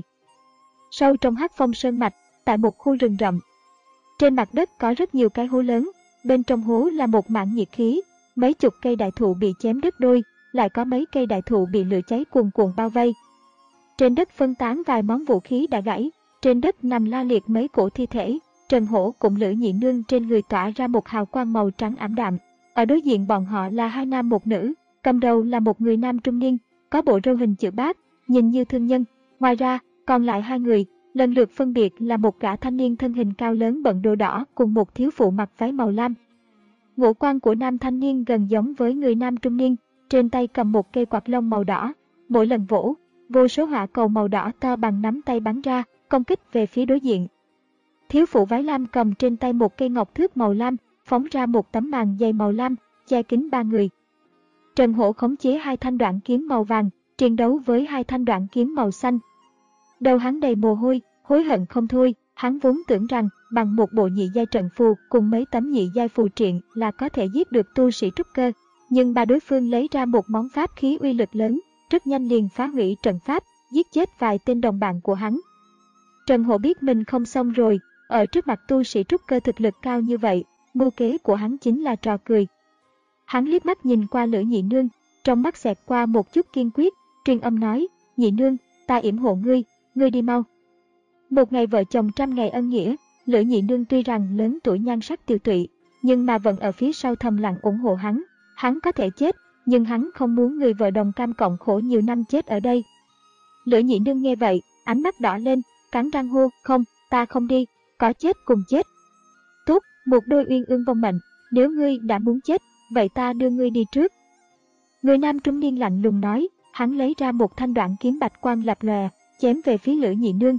Sâu trong Hắc Phong Sơn Mạch, tại một khu rừng rậm. Trên mặt đất có rất nhiều cái hố lớn, bên trong hố là một mảng nhiệt khí, mấy chục cây đại thụ bị chém đứt đôi, lại có mấy cây đại thụ bị lửa cháy cuồn cuộn bao vây. Trên đất phân tán vài món vũ khí đã gãy, trên đất nằm la liệt mấy cổ thi thể, Trần Hổ cùng Lữ Nhị Nương trên người tỏa ra một hào quang màu trắng ảm đạm. Ở đối diện bọn họ là hai nam một nữ, cầm đầu là một người nam trung niên, có bộ râu hình chữ bát, nhìn như thương nhân. Ngoài ra, còn lại hai người, lần lượt phân biệt là một gã thanh niên thân hình cao lớn bận đồ đỏ cùng một thiếu phụ mặc váy màu lam. Ngũ quan của nam thanh niên gần giống với người nam trung niên, trên tay cầm một cây quạt lông màu đỏ, mỗi lần vỗ, vô số hỏa cầu màu đỏ to bằng nắm tay bắn ra, công kích về phía đối diện. Thiếu phụ váy lam cầm trên tay một cây ngọc thước màu lam, phóng ra một tấm màn dày màu lam, che kín ba người. Trần Hổ khống chế hai thanh đoạn kiếm màu vàng, chiến đấu với hai thanh đoạn kiếm màu xanh. Đầu hắn đầy mồ hôi, hối hận không thôi, hắn vốn tưởng rằng bằng một bộ nhị giai trận phù cùng mấy tấm nhị giai phù triện là có thể giết được tu sĩ trúc cơ, nhưng bà đối phương lấy ra một món pháp khí uy lực lớn, rất nhanh liền phá hủy trận pháp, giết chết vài tên đồng bạn của hắn. Trần Hổ biết mình không xong rồi, ở trước mặt tu sĩ trúc cơ thực lực cao như vậy, mưu kế của hắn chính là trò cười. Hắn liếc mắt nhìn qua Lữ Nhị Nương, trong mắt xẹt qua một chút kiên quyết, truyền âm nói, Nhị Nương, ta yểm hộ ngươi, ngươi đi mau. Một ngày vợ chồng trăm ngày ân nghĩa, Lữ Nhị Nương tuy rằng lớn tuổi nhan sắc tiều tụy, nhưng mà vẫn ở phía sau thầm lặng ủng hộ hắn. Hắn có thể chết, nhưng hắn không muốn người vợ đồng cam cộng khổ nhiều năm chết ở đây. Lữ Nhị Nương nghe vậy, ánh mắt đỏ lên, cắn răng hô, không, ta không đi, có chết cùng chết. Tốt, một đôi uyên ương vong mệnh, nếu ngươi đã muốn chết, vậy ta đưa ngươi đi trước. Người nam trung niên lạnh lùng nói, hắn lấy ra một thanh đoạn kiếm bạch quang lập lòe, chém về phía Lữ Nhị Nương.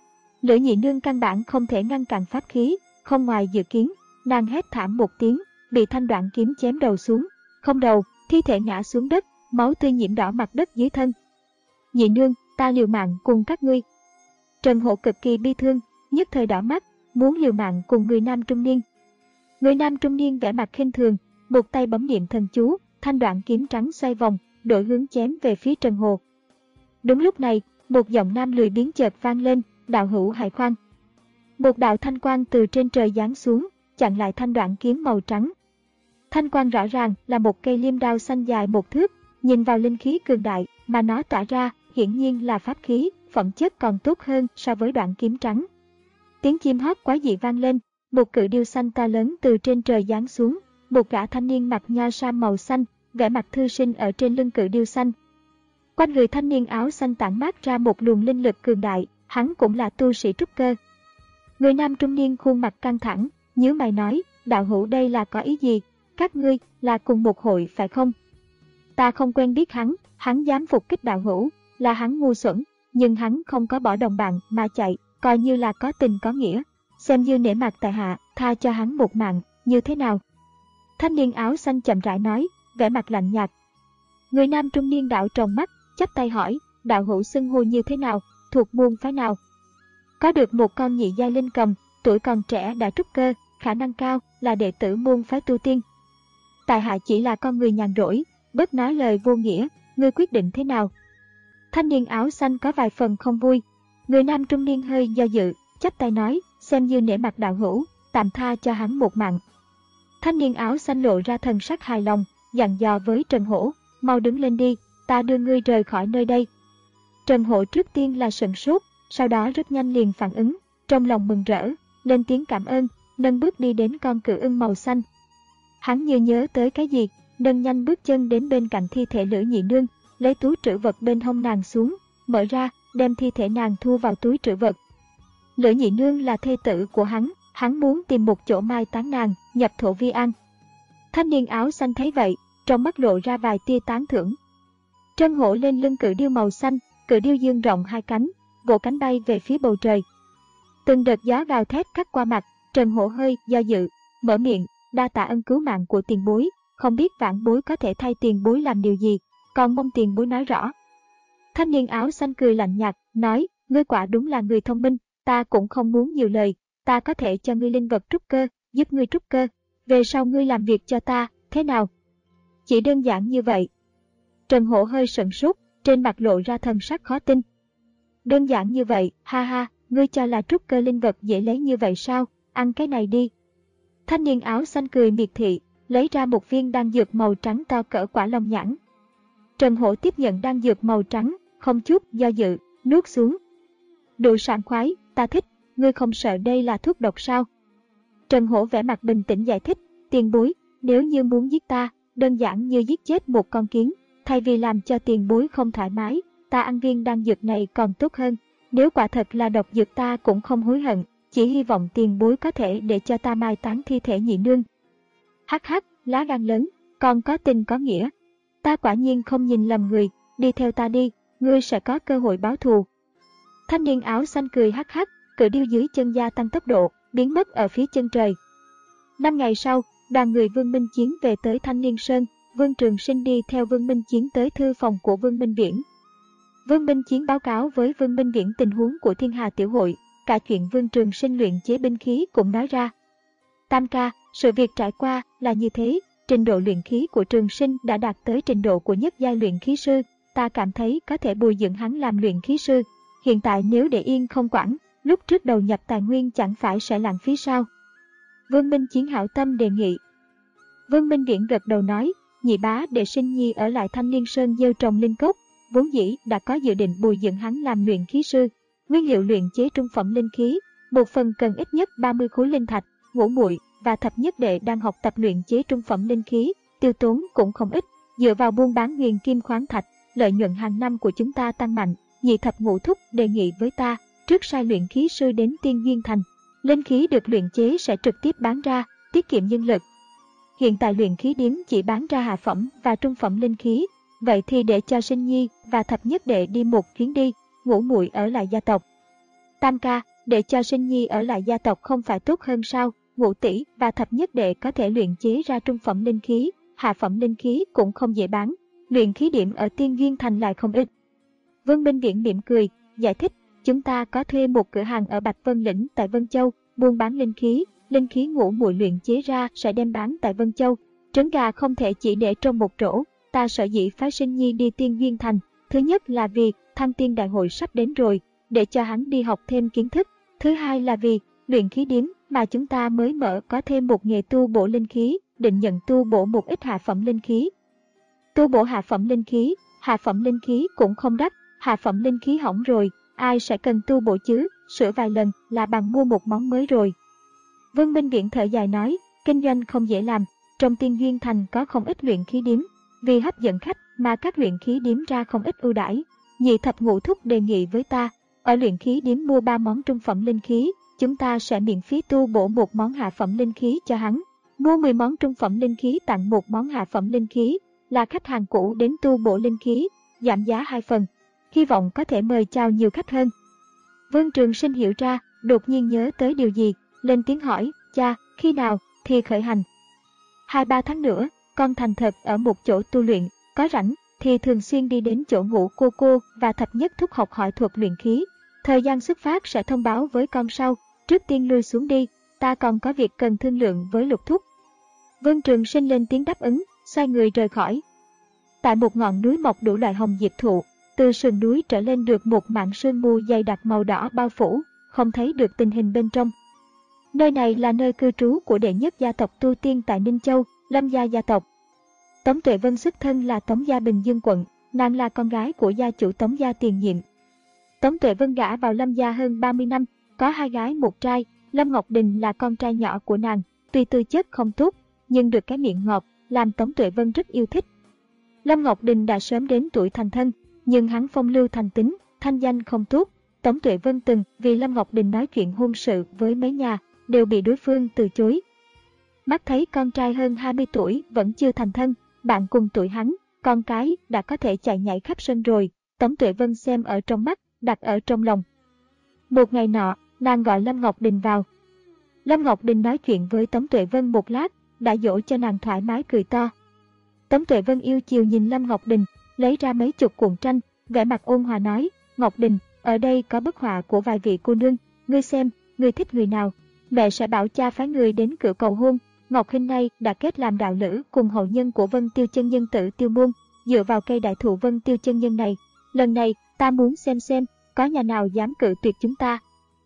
Lữ Nhị Nương căn bản không thể ngăn cản pháp khí, không ngoài dự kiến, nàng hét thảm một tiếng, bị thanh đoạn kiếm chém đầu xuống, không đầu, thi thể ngã xuống đất, máu tươi nhiễm đỏ mặt đất dưới thân. Nhị Nương, ta liều mạng cùng các ngươi. Trần Hổ cực kỳ bi thương, nhất thời đỏ mắt, muốn liều mạng cùng người nam trung niên. Người nam trung niên vẻ mặt khinh thường, một tay bấm niệm thần chú, thanh đoạn kiếm trắng xoay vòng, đổi hướng chém về phía Trần Hổ. Đúng lúc này, một giọng nam lười biếng chợt vang lên, đạo hữu hãy khoan. Một đạo thanh quang từ trên trời giáng xuống, chặn lại thanh đoạn kiếm màu trắng. Thanh quang rõ ràng là một cây liêm đao xanh dài một thước, nhìn vào linh khí cường đại mà nó tỏa ra, hiển nhiên là pháp khí, phẩm chất còn tốt hơn so với đoạn kiếm trắng. Tiếng chim hót quái dị vang lên, một cự điêu xanh to lớn từ trên trời giáng xuống, một gã thanh niên mặc nho sam màu xanh, vẻ mặt thư sinh ở trên lưng cự điêu xanh, Quanh người thanh niên áo xanh tản mát ra một luồng linh lực cường đại, hắn cũng là tu sĩ trúc cơ. Người nam trung niên khuôn mặt căng thẳng, nhíu mày nói, đạo hữu đây là có ý gì? Các ngươi là cùng một hội phải không? Ta không quen biết hắn, hắn dám phục kích đạo hữu, là hắn ngu xuẩn, nhưng hắn không có bỏ đồng bạn mà chạy, coi như là có tình có nghĩa. Xem như nể mặt tại hạ, tha cho hắn một mạng, như thế nào? Thanh niên áo xanh chậm rãi nói, vẻ mặt lạnh nhạt. Người nam trung niên đạo tròng mắt, chắp tay hỏi, đạo hữu xưng hô như thế nào, thuộc môn phái nào? Có được một con nhị giai linh cầm, tuổi còn trẻ đã trúc cơ, khả năng cao, là đệ tử môn phái tu tiên. Tại hạ chỉ là con người nhàn rỗi, bớt nói lời vô nghĩa, ngươi quyết định thế nào? Thanh niên áo xanh có vài phần không vui. Người nam trung niên hơi do dự, chắp tay nói, xem như nể mặt đạo hữu, tạm tha cho hắn một mạng. Thanh niên áo xanh lộ ra thần sắc hài lòng, dặn dò với Trần Hổ, mau đứng lên đi, ta đưa ngươi rời khỏi nơi đây. Trần Hổ trước tiên là sửng sốt, sau đó rất nhanh liền phản ứng, trong lòng mừng rỡ, lên tiếng cảm ơn, nâng bước đi đến con cự ưng màu xanh. Hắn như nhớ tới cái gì, nâng nhanh bước chân đến bên cạnh thi thể Lữ Nhị Nương, lấy túi trữ vật bên hông nàng xuống, mở ra, đem thi thể nàng thu vào túi trữ vật. Lữ Nhị Nương là thê tử của hắn, hắn muốn tìm một chỗ mai táng nàng, nhập thổ vi an. Thanh niên áo xanh thấy vậy, trong mắt lộ ra vài tia tán thưởng. Trân Hổ lên lưng cự điêu màu xanh, cự điêu dương rộng hai cánh, vỗ cánh bay về phía bầu trời. Từng đợt gió gào thét cắt qua mặt, Trần Hổ hơi do dự, mở miệng, đa tạ ân cứu mạng của tiền bối, không biết vãn bối có thể thay tiền bối làm điều gì, còn mong tiền bối nói rõ. Thanh niên áo xanh cười lạnh nhạt, nói, ngươi quả đúng là người thông minh, ta cũng không muốn nhiều lời, ta có thể cho ngươi linh vật trúc cơ, giúp ngươi trúc cơ, về sau ngươi làm việc cho ta, thế nào? Chỉ đơn giản như vậy. Trần Hổ hơi sửng sốt, trên mặt lộ ra thần sắc khó tin. Đơn giản như vậy, ha ha, ngươi cho là trúc cơ linh vật dễ lấy như vậy sao, ăn cái này đi. Thanh niên áo xanh cười miệt thị, lấy ra một viên đan dược màu trắng to cỡ quả long nhãn. Trần Hổ tiếp nhận đan dược màu trắng, không chút do dự, nuốt xuống. Đủ sảng khoái, ta thích, ngươi không sợ đây là thuốc độc sao? Trần Hổ vẻ mặt bình tĩnh giải thích, tiền bối, nếu như muốn giết ta, đơn giản như giết chết một con kiến, thay vì làm cho tiền bối không thoải mái, ta ăn viên đan dược này còn tốt hơn. Nếu quả thật là độc dược ta cũng không hối hận, chỉ hy vọng tiền bối có thể để cho ta mai táng thi thể Nhị Nương. Hắc hắc, lá gan lớn, còn có tình có nghĩa. Ta quả nhiên không nhìn lầm người, đi theo ta đi, ngươi sẽ có cơ hội báo thù. Thanh niên áo xanh cười hắc hắc, cự điêu dưới chân gia tăng tốc độ, biến mất ở phía chân trời. Năm ngày sau, đoàn người Vương Minh Chiến về tới Thanh Niên Sơn, Vương Trường Sinh đi theo Vương Minh Chiến tới thư phòng của Vương Minh Viễn. Vương Minh Chiến báo cáo với Vương Minh Viễn tình huống của Thiên Hà Tiểu Hội, cả chuyện Vương Trường Sinh luyện chế binh khí cũng nói ra. Tam ca, sự việc trải qua là như thế, trình độ luyện khí của Trường Sinh đã đạt tới trình độ của nhất giai luyện khí sư, ta cảm thấy có thể bồi dưỡng hắn làm luyện khí sư. Hiện tại nếu để yên không quản, lúc trước đầu nhập tài nguyên chẳng phải sẽ lãng phí sao? Vương Minh Chiến hảo tâm đề nghị. Vương Minh Viễn gật đầu nói, nhị bá để Sinh Nhi ở lại Thanh Niên Sơn gieo trồng linh cốc, vốn dĩ đã có dự định bồi dưỡng hắn làm luyện khí sư. Nguyên liệu luyện chế trung phẩm linh khí, một phần cần ít nhất ba mươi khối linh thạch, ngũ muội và thập nhất đệ đang học tập luyện chế trung phẩm linh khí, tiêu tốn cũng không ít. Dựa vào buôn bán huyền kim khoáng thạch, lợi nhuận hàng năm của chúng ta tăng mạnh. Nhị thập ngũ thúc đề nghị với ta, trước sai luyện khí sư đến Tiên Duyên Thành, linh khí được luyện chế sẽ trực tiếp bán ra, tiết kiệm nhân lực. Hiện tại luyện khí điếm chỉ bán ra hạ phẩm và trung phẩm linh khí, vậy thì để cho Sinh Nhi và thập nhất đệ đi một chuyến đi, ngũ muội ở lại gia tộc. Tam ca, để cho Sinh Nhi ở lại gia tộc không phải tốt hơn sao? Ngũ tỷ và thập nhất đệ có thể luyện chế ra trung phẩm linh khí, hạ phẩm linh khí cũng không dễ bán, luyện khí điểm ở Tiên Duyên Thành lại không ít. Vương Minh Viễn mỉm cười, giải thích, chúng ta có thuê một cửa hàng ở Bạch Vân Lĩnh tại Vân Châu, buôn bán linh khí, linh khí ngũ muội luyện chế ra sẽ đem bán tại Vân Châu. Trứng gà không thể chỉ để trong một chỗ, ta sở dĩ phái Sinh Nhi đi Tiên Duyên Thành, thứ nhất là vì Thăng Tiên Đại hội sắp đến rồi, để cho hắn đi học thêm kiến thức, thứ hai là vì luyện khí điếm mà chúng ta mới mở có thêm một nghề tu bổ linh khí, định nhận tu bổ một ít hạ phẩm linh khí. Tu bổ hạ phẩm linh khí, hạ phẩm linh khí cũng không đắt, hạ phẩm linh khí hỏng rồi, ai sẽ cần tu bổ chứ, sửa vài lần là bằng mua một món mới rồi. Vương Minh Viễn thở dài nói, kinh doanh không dễ làm, trong Tiên Duyên Thành có không ít luyện khí điếm, vì hấp dẫn khách mà các luyện khí điếm ra không ít ưu đãi. Nhị thập ngũ thúc đề nghị với ta, ở luyện khí điếm mua ba món trung phẩm linh khí, chúng ta sẽ miễn phí tu bổ một món hạ phẩm linh khí cho hắn. Mua mười món trung phẩm linh khí tặng một món hạ phẩm linh khí, là khách hàng cũ đến tu bổ linh khí, giảm giá hai phần. Hy vọng có thể mời chào nhiều khách hơn. Vân Trường Sinh hiểu ra, đột nhiên nhớ tới điều gì, lên tiếng hỏi, cha, khi nào thì khởi hành? Hai ba tháng nữa, con thành thật ở một chỗ tu luyện, có rảnh thì thường xuyên đi đến chỗ ngủ cô cô và thập nhất thúc học hỏi thuật luyện khí. Thời gian xuất phát sẽ thông báo với con sau, trước tiên lui xuống đi, ta còn có việc cần thương lượng với Lục thúc. Vân Trường Sinh lên tiếng đáp ứng, xoay người rời khỏi. Tại một ngọn núi mọc đủ loại hồng diệp thụ, từ sườn núi trở lên được một mảng sương mù dày đặc màu đỏ bao phủ, không thấy được tình hình bên trong. Nơi này là nơi cư trú của đệ nhất gia tộc tu tiên tại Ninh Châu, Lâm gia gia tộc. Tống Tuệ Vân xuất thân là Tống gia Bình Dương quận, nàng là con gái của gia chủ Tống gia tiền nhiệm. Tống Tuệ Vân gả vào Lâm gia hơn ba mươi năm, có hai gái một trai, Lâm Ngọc Đình là con trai nhỏ của nàng, tuy tư chất không tốt, nhưng được cái miệng ngọt, làm Tống Tuệ Vân rất yêu thích. Lâm Ngọc Đình đã sớm đến tuổi thành thân, nhưng hắn phong lưu thành tính, thanh danh không tốt. Tống Tuệ Vân từng vì Lâm Ngọc Đình nói chuyện hôn sự với mấy nhà, đều bị đối phương từ chối. Mắt thấy con trai hơn hai mươi tuổi vẫn chưa thành thân, bạn cùng tuổi hắn, con cái đã có thể chạy nhảy khắp sân rồi, Tống Tuệ Vân xem ở trong mắt, đặt ở trong lòng. Một ngày nọ, nàng gọi Lâm Ngọc Đình vào. Lâm Ngọc Đình nói chuyện với Tống Tuệ Vân một lát, đã dỗ cho nàng thoải mái cười to. Tống Tuệ Vân yêu chiều nhìn Lâm Ngọc Đình, lấy ra mấy chục cuộn tranh, vẻ mặt ôn hòa nói, Ngọc Đình, ở đây có bức họa của vài vị cô nương, ngươi xem, ngươi thích người nào, mẹ sẽ bảo cha phái người đến cửa cầu hôn. Ngọc Hinh nay đã kết làm đạo lữ cùng hậu nhân của Vân Tiêu chân nhân Tử Tiêu môn, dựa vào cây đại thụ Vân Tiêu chân nhân này, lần này ta muốn xem xem có nhà nào dám cự tuyệt chúng ta.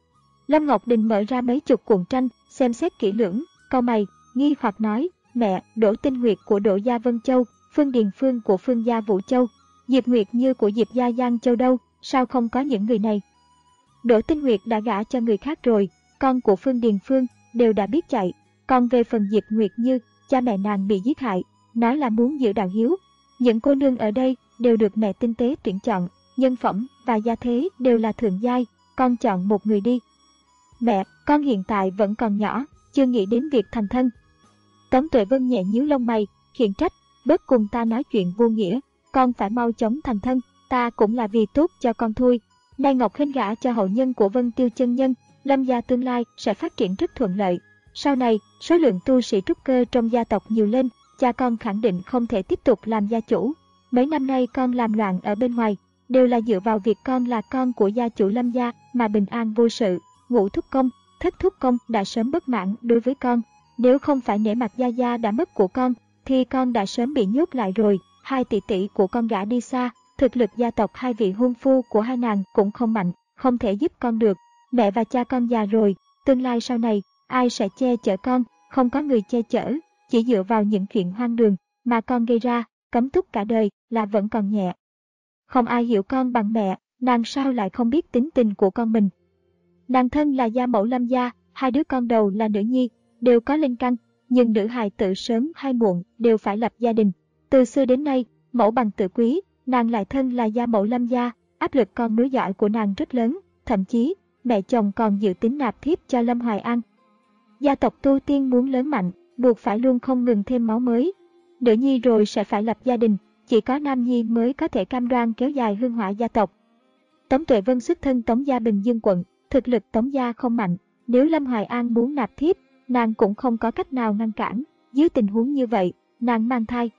Lâm Ngọc Đình mở ra mấy chục cuộn tranh, xem xét kỹ lưỡng, cau mày, nghi hoặc nói, mẹ, Đỗ Tinh Nguyệt của Đỗ gia Vân Châu, Phương Điền Phương của Phương gia Vũ Châu, Diệp Nguyệt Như của Diệp gia Giang Châu đâu, sao không có những người này? Đỗ Tinh Nguyệt đã gả cho người khác rồi, con của Phương Điền Phương đều đã biết chạy, còn về phần Diệp Nguyệt Như, cha mẹ nàng bị giết hại, nói là muốn giữ đạo hiếu. Những cô nương ở đây đều được mẹ tinh tế tuyển chọn, nhân phẩm và gia thế đều là thượng giai, con chọn một người đi. Mẹ, con hiện tại vẫn còn nhỏ, chưa nghĩ đến việc thành thân. Tống Tuệ Vân nhẹ nhíu lông mày, khiển trách, bớt cùng ta nói chuyện vô nghĩa, con phải mau chóng thành thân, ta cũng là vì tốt cho con thôi. Nay Ngọc Hinh gả cho hậu nhân của Vân Tiêu chân nhân, Lâm gia tương lai sẽ phát triển rất thuận lợi. Sau này, số lượng tu sĩ trúc cơ trong gia tộc nhiều lên, cha con khẳng định không thể tiếp tục làm gia chủ. Mấy năm nay con làm loạn ở bên ngoài, đều là dựa vào việc con là con của gia chủ Lâm gia mà bình an vô sự. Ngũ thúc công, thất thúc công đã sớm bất mãn đối với con. Nếu không phải nể mặt gia gia đã mất của con, thì con đã sớm bị nhốt lại rồi. Hai tỷ tỷ của con gả đi xa, thực lực gia tộc hai vị hôn phu của hai nàng cũng không mạnh, không thể giúp con được. Mẹ và cha con già rồi, tương lai sau này, ai sẽ che chở con, không có người che chở, chỉ dựa vào những chuyện hoang đường mà con gây ra, cấm túc cả đời là vẫn còn nhẹ. Không ai hiểu con bằng mẹ, nàng sao lại không biết tính tình của con mình. Nàng thân là gia mẫu Lâm gia, hai đứa con đầu là nữ nhi, đều có linh căn, nhưng nữ hài tử sớm hay muộn đều phải lập gia đình. Từ xưa đến nay, mẫu bằng tử quý, nàng lại thân là gia mẫu Lâm gia, áp lực con nối dõi của nàng rất lớn, thậm chí mẹ chồng còn dự tính nạp thiếp cho Lâm Hoài An. Gia tộc tu tiên muốn lớn mạnh, buộc phải luôn không ngừng thêm máu mới. Nữ nhi rồi sẽ phải lập gia đình, chỉ có nam nhi mới có thể cam đoan kéo dài hương hỏa gia tộc. Tống Tuệ Vân xuất thân Tống gia Bình Dương quận, thực lực Tống gia không mạnh, nếu Lâm Hoài An muốn nạp thiếp, nàng cũng không có cách nào ngăn cản. Dưới tình huống như vậy, nàng mang thai.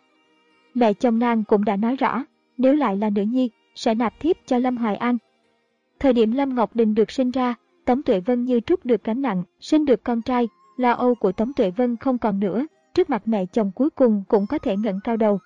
Mẹ chồng nàng cũng đã nói rõ, nếu lại là nữ nhi, sẽ nạp thiếp cho Lâm Hoài An. Thời điểm Lâm Ngọc Đình được sinh ra, Tống Tuệ Vân như trút được gánh nặng, sinh được con trai, lo âu của Tống Tuệ Vân không còn nữa, trước mặt mẹ chồng cuối cùng cũng có thể ngẩng cao đầu.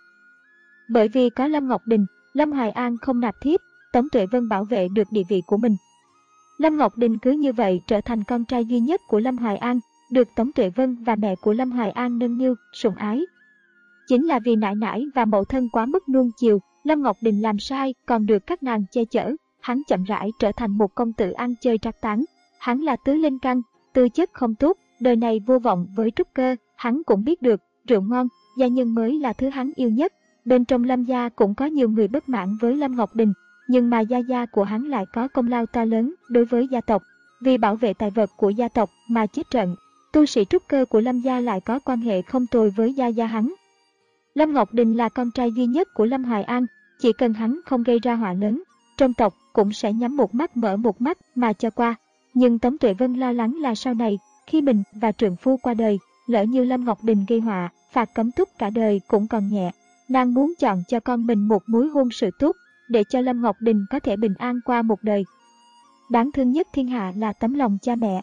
Bởi vì có Lâm Ngọc Đình, Lâm Hoài An không nạp thiếp, Tống Tuệ Vân bảo vệ được địa vị của mình. Lâm Ngọc Đình cứ như vậy trở thành con trai duy nhất của Lâm Hoài An, được Tống Tuệ Vân và mẹ của Lâm Hoài An nâng niu, sủng ái. Chính là vì nải nải và mẫu thân quá mức nuông chiều, Lâm Ngọc Đình làm sai còn được các nàng che chở, hắn chậm rãi trở thành một công tử ăn chơi trác táng. Hắn là tứ linh căn, tư chất không tốt, đời này vô vọng với trúc cơ, hắn cũng biết được, rượu ngon, gia nhân mới là thứ hắn yêu nhất. Bên trong Lâm gia cũng có nhiều người bất mãn với Lâm Ngọc Đình, nhưng mà gia gia của hắn lại có công lao to lớn đối với gia tộc, vì bảo vệ tài vật của gia tộc mà chết trận. Tu sĩ trúc cơ của Lâm gia lại có quan hệ không tồi với gia gia hắn. Lâm Ngọc Đình là con trai duy nhất của Lâm Hoài An, chỉ cần hắn không gây ra họa lớn, trong tộc cũng sẽ nhắm một mắt mở một mắt mà cho qua. Nhưng Tống Tuệ Vân lo lắng là sau này, khi mình và trượng phu qua đời, lỡ như Lâm Ngọc Đình gây họa, phạt cấm túc cả đời cũng còn nhẹ. Nàng muốn chọn cho con mình một mối hôn sự tốt, để cho Lâm Ngọc Đình có thể bình an qua một đời. Đáng thương nhất thiên hạ là tấm lòng cha mẹ.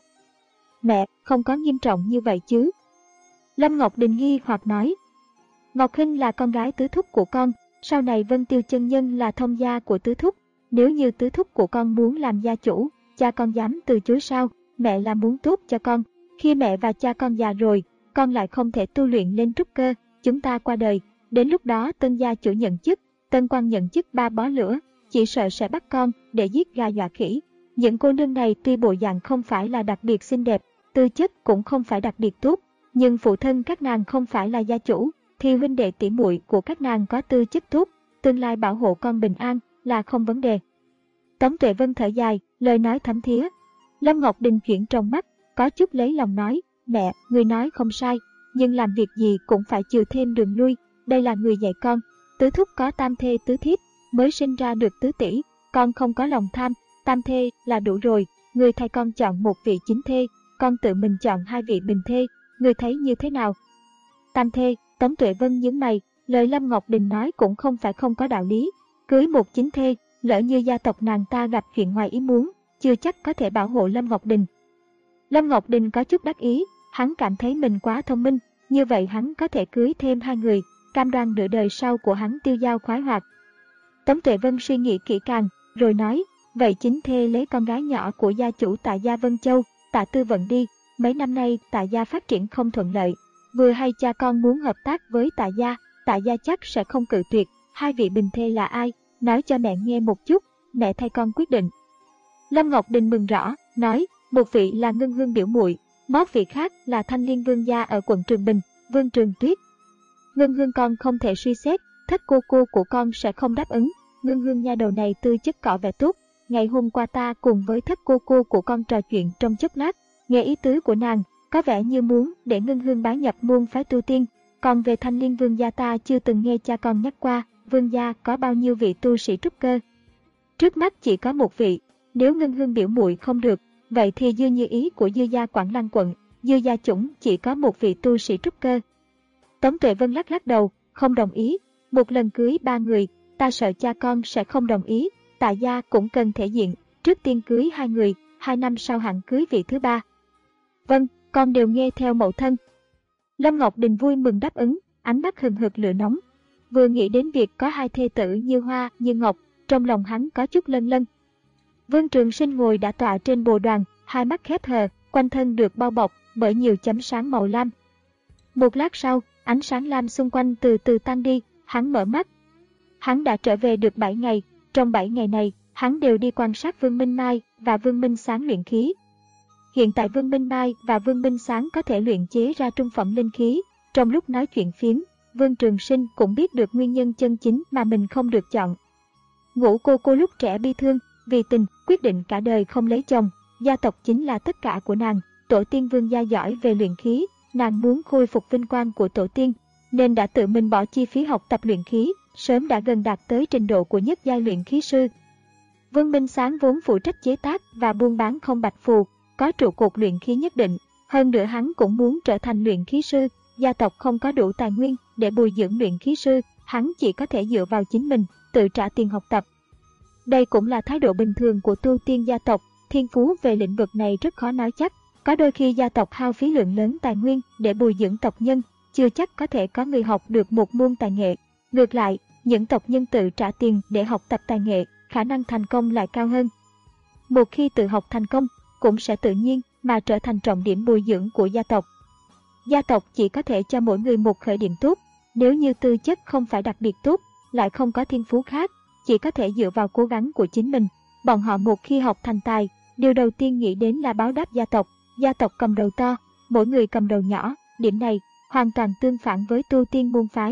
Mẹ, không có nghiêm trọng như vậy chứ? Lâm Ngọc Đình nghi hoặc nói. Ngọc Hinh là con gái tứ thúc của con, sau này Vân Tiêu chân nhân là thông gia của tứ thúc. Nếu như tứ thúc của con muốn làm gia chủ, cha con dám từ chối sao? Mẹ là muốn tốt cho con. Khi mẹ và cha con già rồi, con lại không thể tu luyện lên trúc cơ, chúng ta qua đời. Đến lúc đó tân gia chủ nhận chức, tân quan nhận chức ba bó lửa, chỉ sợ sẽ bắt con để giết gà dọa khỉ. Những cô nương này tuy bộ dạng không phải là đặc biệt xinh đẹp, tư chất cũng không phải đặc biệt tốt, nhưng phụ thân các nàng không phải là gia chủ, thì huynh đệ tỷ muội của các nàng có tư chất tốt, tương lai bảo hộ con bình an là không vấn đề. Tống Tuệ Vân thở dài, lời nói thấm thía. Lâm Ngọc Đình chuyển trong mắt, có chút lấy lòng nói, mẹ, người nói không sai, nhưng làm việc gì cũng phải chừa thêm đường lui, đây là người dạy con. Tứ thúc có tam thê tứ thiếp, mới sinh ra được tứ tỷ, con không có lòng tham, tam thê là đủ rồi, người thay con chọn một vị chính thê, con tự mình chọn hai vị bình thê, người thấy như thế nào? Tam thê, Tống Tuệ Vân nhướng mày, lời Lâm Ngọc Đình nói cũng không phải không có đạo lý, cưới một chính thê, lỡ như gia tộc nàng ta gặp chuyện ngoài ý muốn, chưa chắc có thể bảo hộ Lâm Ngọc Đình. Lâm Ngọc Đình có chút đắc ý, hắn cảm thấy mình quá thông minh, như vậy hắn có thể cưới thêm hai người, cam đoan nửa đời sau của hắn tiêu dao khoái hoạt. Tống Tuệ Vân suy nghĩ kỹ càng, rồi nói, vậy chính thê lấy con gái nhỏ của gia chủ Tạ gia Vân Châu, Tạ Tư Vận đi, mấy năm nay Tạ gia phát triển không thuận lợi, vừa hay cha con muốn hợp tác với Tạ gia, Tạ gia chắc sẽ không cự tuyệt, hai vị bình thê là ai, nói cho mẹ nghe một chút, mẹ thay con quyết định. Lâm Ngọc Đình mừng rõ, nói, một vị là Ngân Hương biểu muội, một vị khác là Thanh Liên Vương gia ở quận Trường Bình, Vương Trường Tuyết. Ngân Hương con không thể suy xét, thất cô cô của con sẽ không đáp ứng. Ngân Hương nha đầu này tư chất cỏ vẻ tốt, ngày hôm qua ta cùng với thất cô cô của con trò chuyện trong chốc lát, nghe ý tứ của nàng, có vẻ như muốn để Ngân Hương bái nhập môn phái tu tiên. Còn về Thanh Liên Vương gia ta chưa từng nghe cha con nhắc qua, Vương gia có bao nhiêu vị tu sĩ trúc cơ? Trước mắt chỉ có một vị, nếu Ngân Hương biểu muội không được, vậy thì dư như ý của dư gia Quảng Lăng quận, dư gia chủng chỉ có một vị tu sĩ trúc cơ. Tống Tuệ Vân lắc lắc đầu, không đồng ý, một lần cưới ba người, ta sợ cha con sẽ không đồng ý, Tạ gia cũng cần thể diện, trước tiên cưới hai người, hai năm sau hẳn cưới vị thứ ba. Vâng, con đều nghe theo mẫu thân. Lâm Ngọc Đình vui mừng đáp ứng, ánh mắt hừng hực lửa nóng. Vừa nghĩ đến việc có hai thê tử như hoa, như ngọc, trong lòng hắn có chút lân lân. Vương Trường Sinh ngồi đã tọa trên bồ đoàn, hai mắt khép hờ, quanh thân được bao bọc bởi nhiều chấm sáng màu lam. Một lát sau, ánh sáng lam xung quanh từ từ tan đi, hắn mở mắt. Hắn đã trở về được bảy ngày, trong bảy ngày này, hắn đều đi quan sát Vương Minh Mai và Vương Minh Sáng luyện khí. Hiện tại Vương Minh Mai và Vương Minh Sáng có thể luyện chế ra trung phẩm linh khí. Trong lúc nói chuyện phiếm, Vương Trường Sinh cũng biết được nguyên nhân chân chính mà mình không được chọn. Ngũ cô cô lúc trẻ bi thương, vì tình, quyết định cả đời không lấy chồng, gia tộc chính là tất cả của nàng, tổ tiên Vương gia giỏi về luyện khí, nàng muốn khôi phục vinh quang của tổ tiên, nên đã tự mình bỏ chi phí học tập luyện khí, sớm đã gần đạt tới trình độ của nhất giai luyện khí sư. Vương Minh Sáng vốn phụ trách chế tác và buôn bán không bạch phù, có trụ cột luyện khí nhất định, hơn nữa hắn cũng muốn trở thành luyện khí sư, gia tộc không có đủ tài nguyên để bồi dưỡng luyện khí sư, hắn chỉ có thể dựa vào chính mình, tự trả tiền học tập. Đây cũng là thái độ bình thường của tu tiên gia tộc, thiên phú về lĩnh vực này rất khó nói chắc, có đôi khi gia tộc hao phí lượng lớn tài nguyên để bồi dưỡng tộc nhân, chưa chắc có thể có người học được một môn tài nghệ. Ngược lại, những tộc nhân tự trả tiền để học tập tài nghệ, khả năng thành công lại cao hơn. Một khi tự học thành công, cũng sẽ tự nhiên mà trở thành trọng điểm bồi dưỡng của gia tộc. Gia tộc chỉ có thể cho mỗi người một khởi điểm tốt, nếu như tư chất không phải đặc biệt tốt, lại không có thiên phú khác, chỉ có thể dựa vào cố gắng của chính mình. Bọn họ một khi học thành tài, điều đầu tiên nghĩ đến là báo đáp gia tộc, gia tộc cầm đầu to, mỗi người cầm đầu nhỏ, điểm này hoàn toàn tương phản với tu tiên môn phái.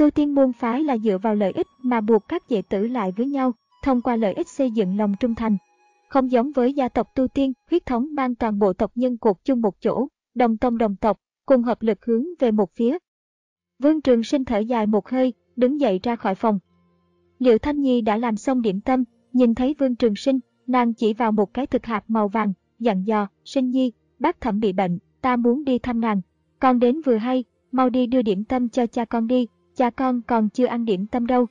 Tu Tiên môn phái là dựa vào lợi ích mà buộc các đệ tử lại với nhau, thông qua lợi ích xây dựng lòng trung thành. Không giống với gia tộc Tu Tiên, huyết thống mang toàn bộ tộc nhân cột chung một chỗ, đồng tông đồng tộc, cùng hợp lực hướng về một phía. Vương Trường Sinh thở dài một hơi, đứng dậy ra khỏi phòng. Liệu Thanh Nhi đã làm xong điểm tâm, nhìn thấy Vương Trường Sinh, nàng chỉ vào một cái thực hạt màu vàng, dặn dò, Sinh Nhi, bác Thẩm bị bệnh, ta muốn đi thăm nàng. Con đến vừa hay, mau đi đưa điểm tâm cho cha con đi, cha con còn chưa ăn điểm tâm đâu.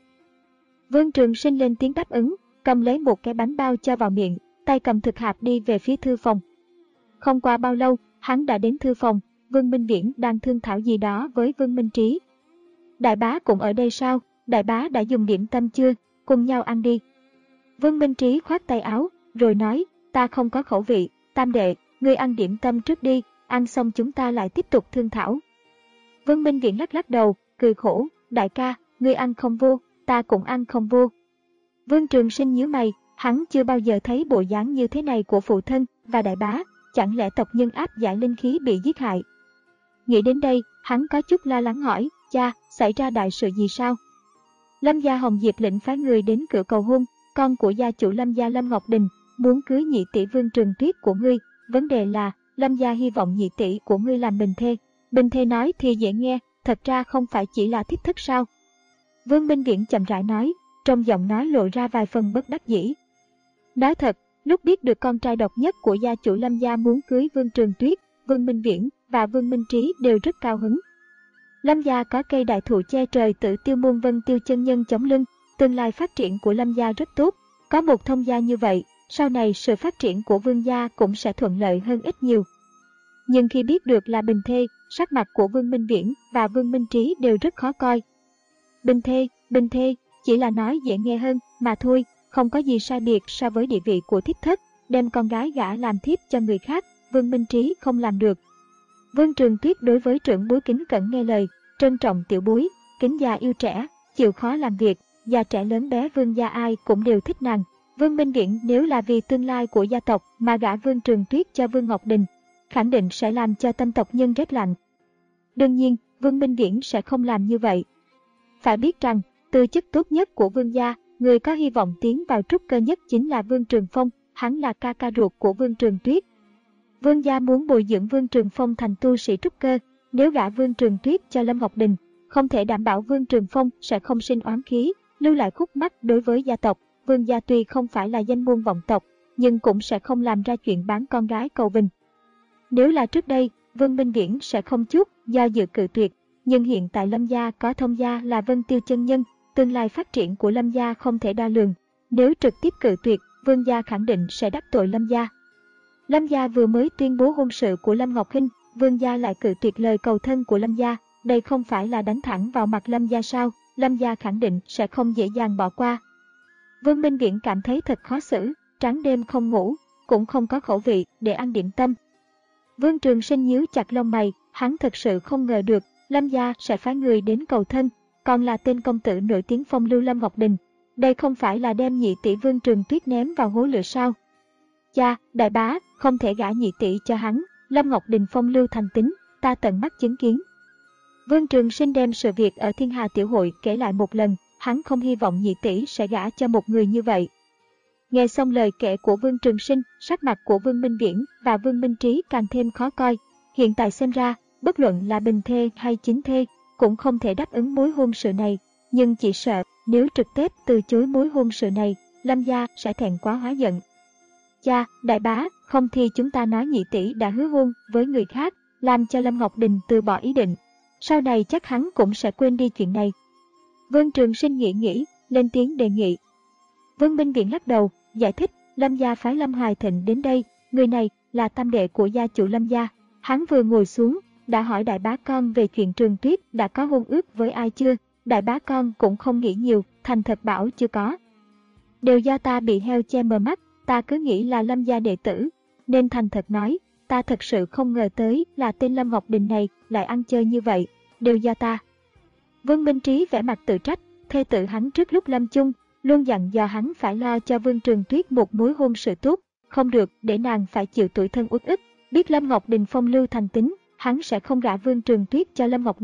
Vương Trường Sinh lên tiếng đáp ứng, cầm lấy một cái bánh bao cho vào miệng, tay cầm thực hạt đi về phía thư phòng. Không qua bao lâu, hắn đã đến thư phòng, Vương Minh Viễn đang thương thảo gì đó với Vương Minh Trí. Đại bá cũng ở đây sao? Đại bá đã dùng điểm tâm chưa? Cùng nhau ăn đi. Vương Minh Trí khoát tay áo, rồi nói, ta không có khẩu vị, Tam đệ, ngươi ăn điểm tâm trước đi, ăn xong chúng ta lại tiếp tục thương thảo. Vương Minh Viễn lắc lắc đầu, cười khổ, đại ca, ngươi ăn không vô, ta cũng ăn không vô. Vương Trường Sinh nhíu mày, hắn chưa bao giờ thấy bộ dáng như thế này của phụ thân và đại bá, chẳng lẽ tộc nhân áp giải linh khí bị giết hại? Nghĩ đến đây, hắn có chút lo lắng hỏi, cha, xảy ra đại sự gì sao? Lâm gia Hồng Diệp lệnh phái người đến cửa cầu hôn, con của gia chủ Lâm gia Lâm Ngọc Đình, muốn cưới nhị tỷ Vương Trường Tuyết của ngươi, vấn đề là, Lâm gia hy vọng nhị tỷ của ngươi làm bình thê. Bình thê nói thì dễ nghe, thật ra không phải chỉ là thiếp thất sao? Vương Minh Viễn chậm rãi nói, trong giọng nói lộ ra vài phần bất đắc dĩ. Nói thật, lúc biết được con trai độc nhất của gia chủ Lâm gia muốn cưới Vương Trường Tuyết, Vương Minh Viễn và Vương Minh Trí đều rất cao hứng. Lâm gia có cây đại thụ che trời Tử Tiêu Môn Vân Tiêu chân nhân chống lưng, tương lai phát triển của Lâm gia rất tốt. Có một thông gia như vậy, sau này sự phát triển của Vương gia cũng sẽ thuận lợi hơn ít nhiều. Nhưng khi biết được là bình thê, sắc mặt của Vương Minh Viễn và Vương Minh Trí đều rất khó coi. Bình thê, bình thê, chỉ là nói dễ nghe hơn mà thôi, không có gì sai biệt so với địa vị của thiếp thất, đem con gái gả làm thiếp cho người khác, Vương Minh Trí không làm được. Vương Trường Tuyết đối với trưởng bối kính cẩn nghe lời, trân trọng tiểu bối, kính già yêu trẻ, chịu khó làm việc, già trẻ lớn bé Vương gia ai cũng đều thích nàng. Vương Minh Viễn nếu là vì tương lai của gia tộc mà gả Vương Trường Tuyết cho Vương Ngọc Đình, khẳng định sẽ làm cho tâm tộc nhân rét lạnh. Đương nhiên, Vương Minh Viễn sẽ không làm như vậy. Phải biết rằng, tư chất tốt nhất của Vương gia, người có hy vọng tiến vào trúc cơ nhất chính là Vương Trường Phong, hắn là ca ca ruột của Vương Trường Tuyết. Vương gia muốn bồi dưỡng Vương Trường Phong thành tu sĩ trúc cơ, nếu gả Vương Trường Tuyết cho Lâm Ngọc Đình, không thể đảm bảo Vương Trường Phong sẽ không sinh oán khí, lưu lại khúc mắc đối với gia tộc. Vương gia tuy không phải là danh môn vọng tộc, nhưng cũng sẽ không làm ra chuyện bán con gái cầu bình. Nếu là trước đây, Vương Minh Viễn sẽ không chút do dự cự tuyệt, nhưng hiện tại Lâm gia có thông gia là Vân Tiêu chân nhân, tương lai phát triển của Lâm gia không thể đo lường. Nếu trực tiếp cự tuyệt, Vương gia khẳng định sẽ đắc tội Lâm gia. Lâm gia vừa mới tuyên bố hôn sự của Lâm Ngọc Hinh, Vương gia lại cự tuyệt lời cầu thân của Lâm gia, đây không phải là đánh thẳng vào mặt Lâm gia sao? Lâm gia khẳng định sẽ không dễ dàng bỏ qua. Vương Minh Viễn cảm thấy thật khó xử, trắng đêm không ngủ, cũng không có khẩu vị để ăn điểm tâm. Vương Trường Sinh nhíu chặt lông mày, hắn thật sự không ngờ được Lâm gia sẽ phái người đến cầu thân, còn là tên công tử nổi tiếng phong lưu Lâm Ngọc Đình. Đây không phải là đem nhị tỷ Vương Trường Tuyết ném vào hố lửa sao? Cha, đại bá, không thể gả nhị tỷ cho hắn, Lâm Ngọc Đình phong lưu thành tính, ta tận mắt chứng kiến. Vương Trường Sinh đem sự việc ở Thiên Hà Tiểu Hội kể lại một lần, hắn không hy vọng nhị tỷ sẽ gả cho một người như vậy. Nghe xong lời kể của Vương Trường Sinh, sắc mặt của Vương Minh Viễn và Vương Minh Trí càng thêm khó coi. Hiện tại xem ra, bất luận là bình thê hay chính thê, cũng không thể đáp ứng mối hôn sự này. Nhưng chỉ sợ, nếu trực tiếp từ chối mối hôn sự này, Lâm gia sẽ thẹn quá hóa giận. Cha, đại bá, không thì chúng ta nói nhị tỷ đã hứa hôn với người khác, làm cho Lâm Ngọc Đình từ bỏ ý định. Sau này chắc hắn cũng sẽ quên đi chuyện này. Vương Trường Sinh nghĩ nghĩ, lên tiếng đề nghị. Vương Minh Viễn lắc đầu, giải thích, Lâm gia phái Lâm Hoài Thịnh đến đây, người này là tam đệ của gia chủ Lâm gia. Hắn vừa ngồi xuống, đã hỏi đại bá con về chuyện Trường Tuyết đã có hôn ước với ai chưa. Đại bá con cũng không nghĩ nhiều, thành thật bảo chưa có. Đều do ta bị heo che mờ mắt, ta cứ nghĩ là Lâm gia đệ tử, nên thành thật nói, ta thật sự không ngờ tới là tên Lâm Ngọc Đình này lại ăn chơi như vậy, đều do ta. Vương Minh Trí vẻ mặt tự trách, thê tử hắn trước lúc lâm chung, luôn dặn dò hắn phải lo cho Vương Trường Tuyết một mối hôn sự tốt, không được để nàng phải chịu tủi thân uất ức. Biết Lâm Ngọc Đình phong lưu thành tính, hắn sẽ không gả Vương Trường Tuyết cho Lâm Ngọc Đình.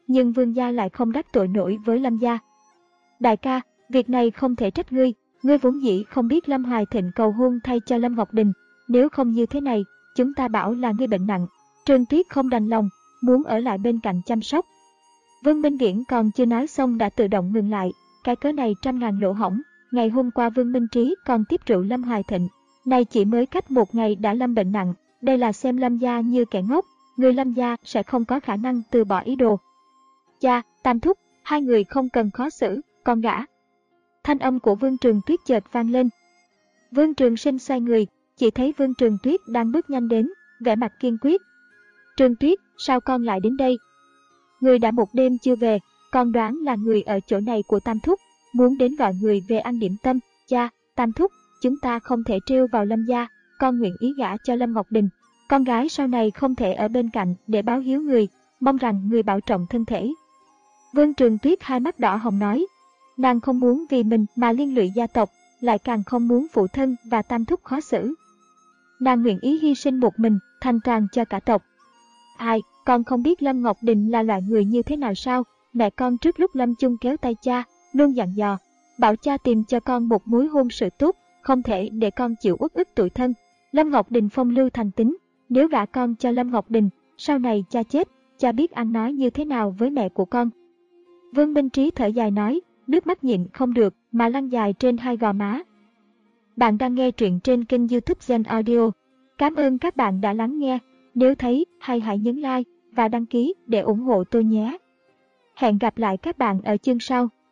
nhưng Vương gia lại không đắc tội nổi với Lâm gia. Đại ca, việc này không thể trách ngươi, ngươi vốn dĩ không biết Lâm Hoài Thịnh cầu hôn thay cho Lâm Ngọc Đình, nếu không như thế này, chúng ta bảo là ngươi bệnh nặng. Trương Tuyết không đành lòng, muốn ở lại bên cạnh chăm sóc. Vương Minh Viễn còn chưa nói xong đã tự động ngừng lại, cái cớ này trăm ngàn lỗ hổng. Ngày hôm qua Vương Minh Trí còn tiếp rượu Lâm Hoài Thịnh, này chỉ mới cách một ngày đã lâm bệnh nặng, đây là xem Lâm gia như kẻ ngốc, người Lâm gia sẽ không có khả năng từ bỏ ý đồ. Cha, Tam thúc, hai người không cần khó xử, con gã. Thanh âm của Vương Trường Tuyết chợt vang lên. Vương Trường Sinh xoay người, chỉ thấy Vương Trường Tuyết đang bước nhanh đến, vẻ mặt kiên quyết. Trường Tuyết, sao con lại đến đây? Người đã một đêm chưa về, con đoán là người ở chỗ này của Tam thúc, muốn đến gọi người về ăn điểm tâm. Cha, Tam thúc, chúng ta không thể trêu vào Lâm gia, con nguyện ý gả cho Lâm Ngọc Đình. Con gái sau này không thể ở bên cạnh để báo hiếu người, mong rằng người bảo trọng thân thể. Vương Trường Tuyết hai mắt đỏ hồng nói, nàng không muốn vì mình mà liên lụy gia tộc, lại càng không muốn phụ thân và Tam thúc khó xử. Nàng nguyện ý hy sinh một mình, thành toàn cho cả tộc. Ai, con không biết Lâm Ngọc Đình là loại người như thế nào sao? Mẹ con trước lúc lâm chung kéo tay cha, luôn dặn dò, bảo cha tìm cho con một mối hôn sự tốt, không thể để con chịu uất ức tủi thân. Lâm Ngọc Đình phong lưu thành tính, nếu gả con cho Lâm Ngọc Đình, sau này cha chết, cha biết ăn nói như thế nào với mẹ của con. Vương Minh Trí thở dài nói, nước mắt nhịn không được mà lăn dài trên hai gò má. Bạn đang nghe truyện trên kênh YouTube Gen Audio. Cảm ơn các bạn đã lắng nghe. Nếu thấy hay hãy nhấn like và đăng ký để ủng hộ tôi nhé. Hẹn gặp lại các bạn ở chương sau.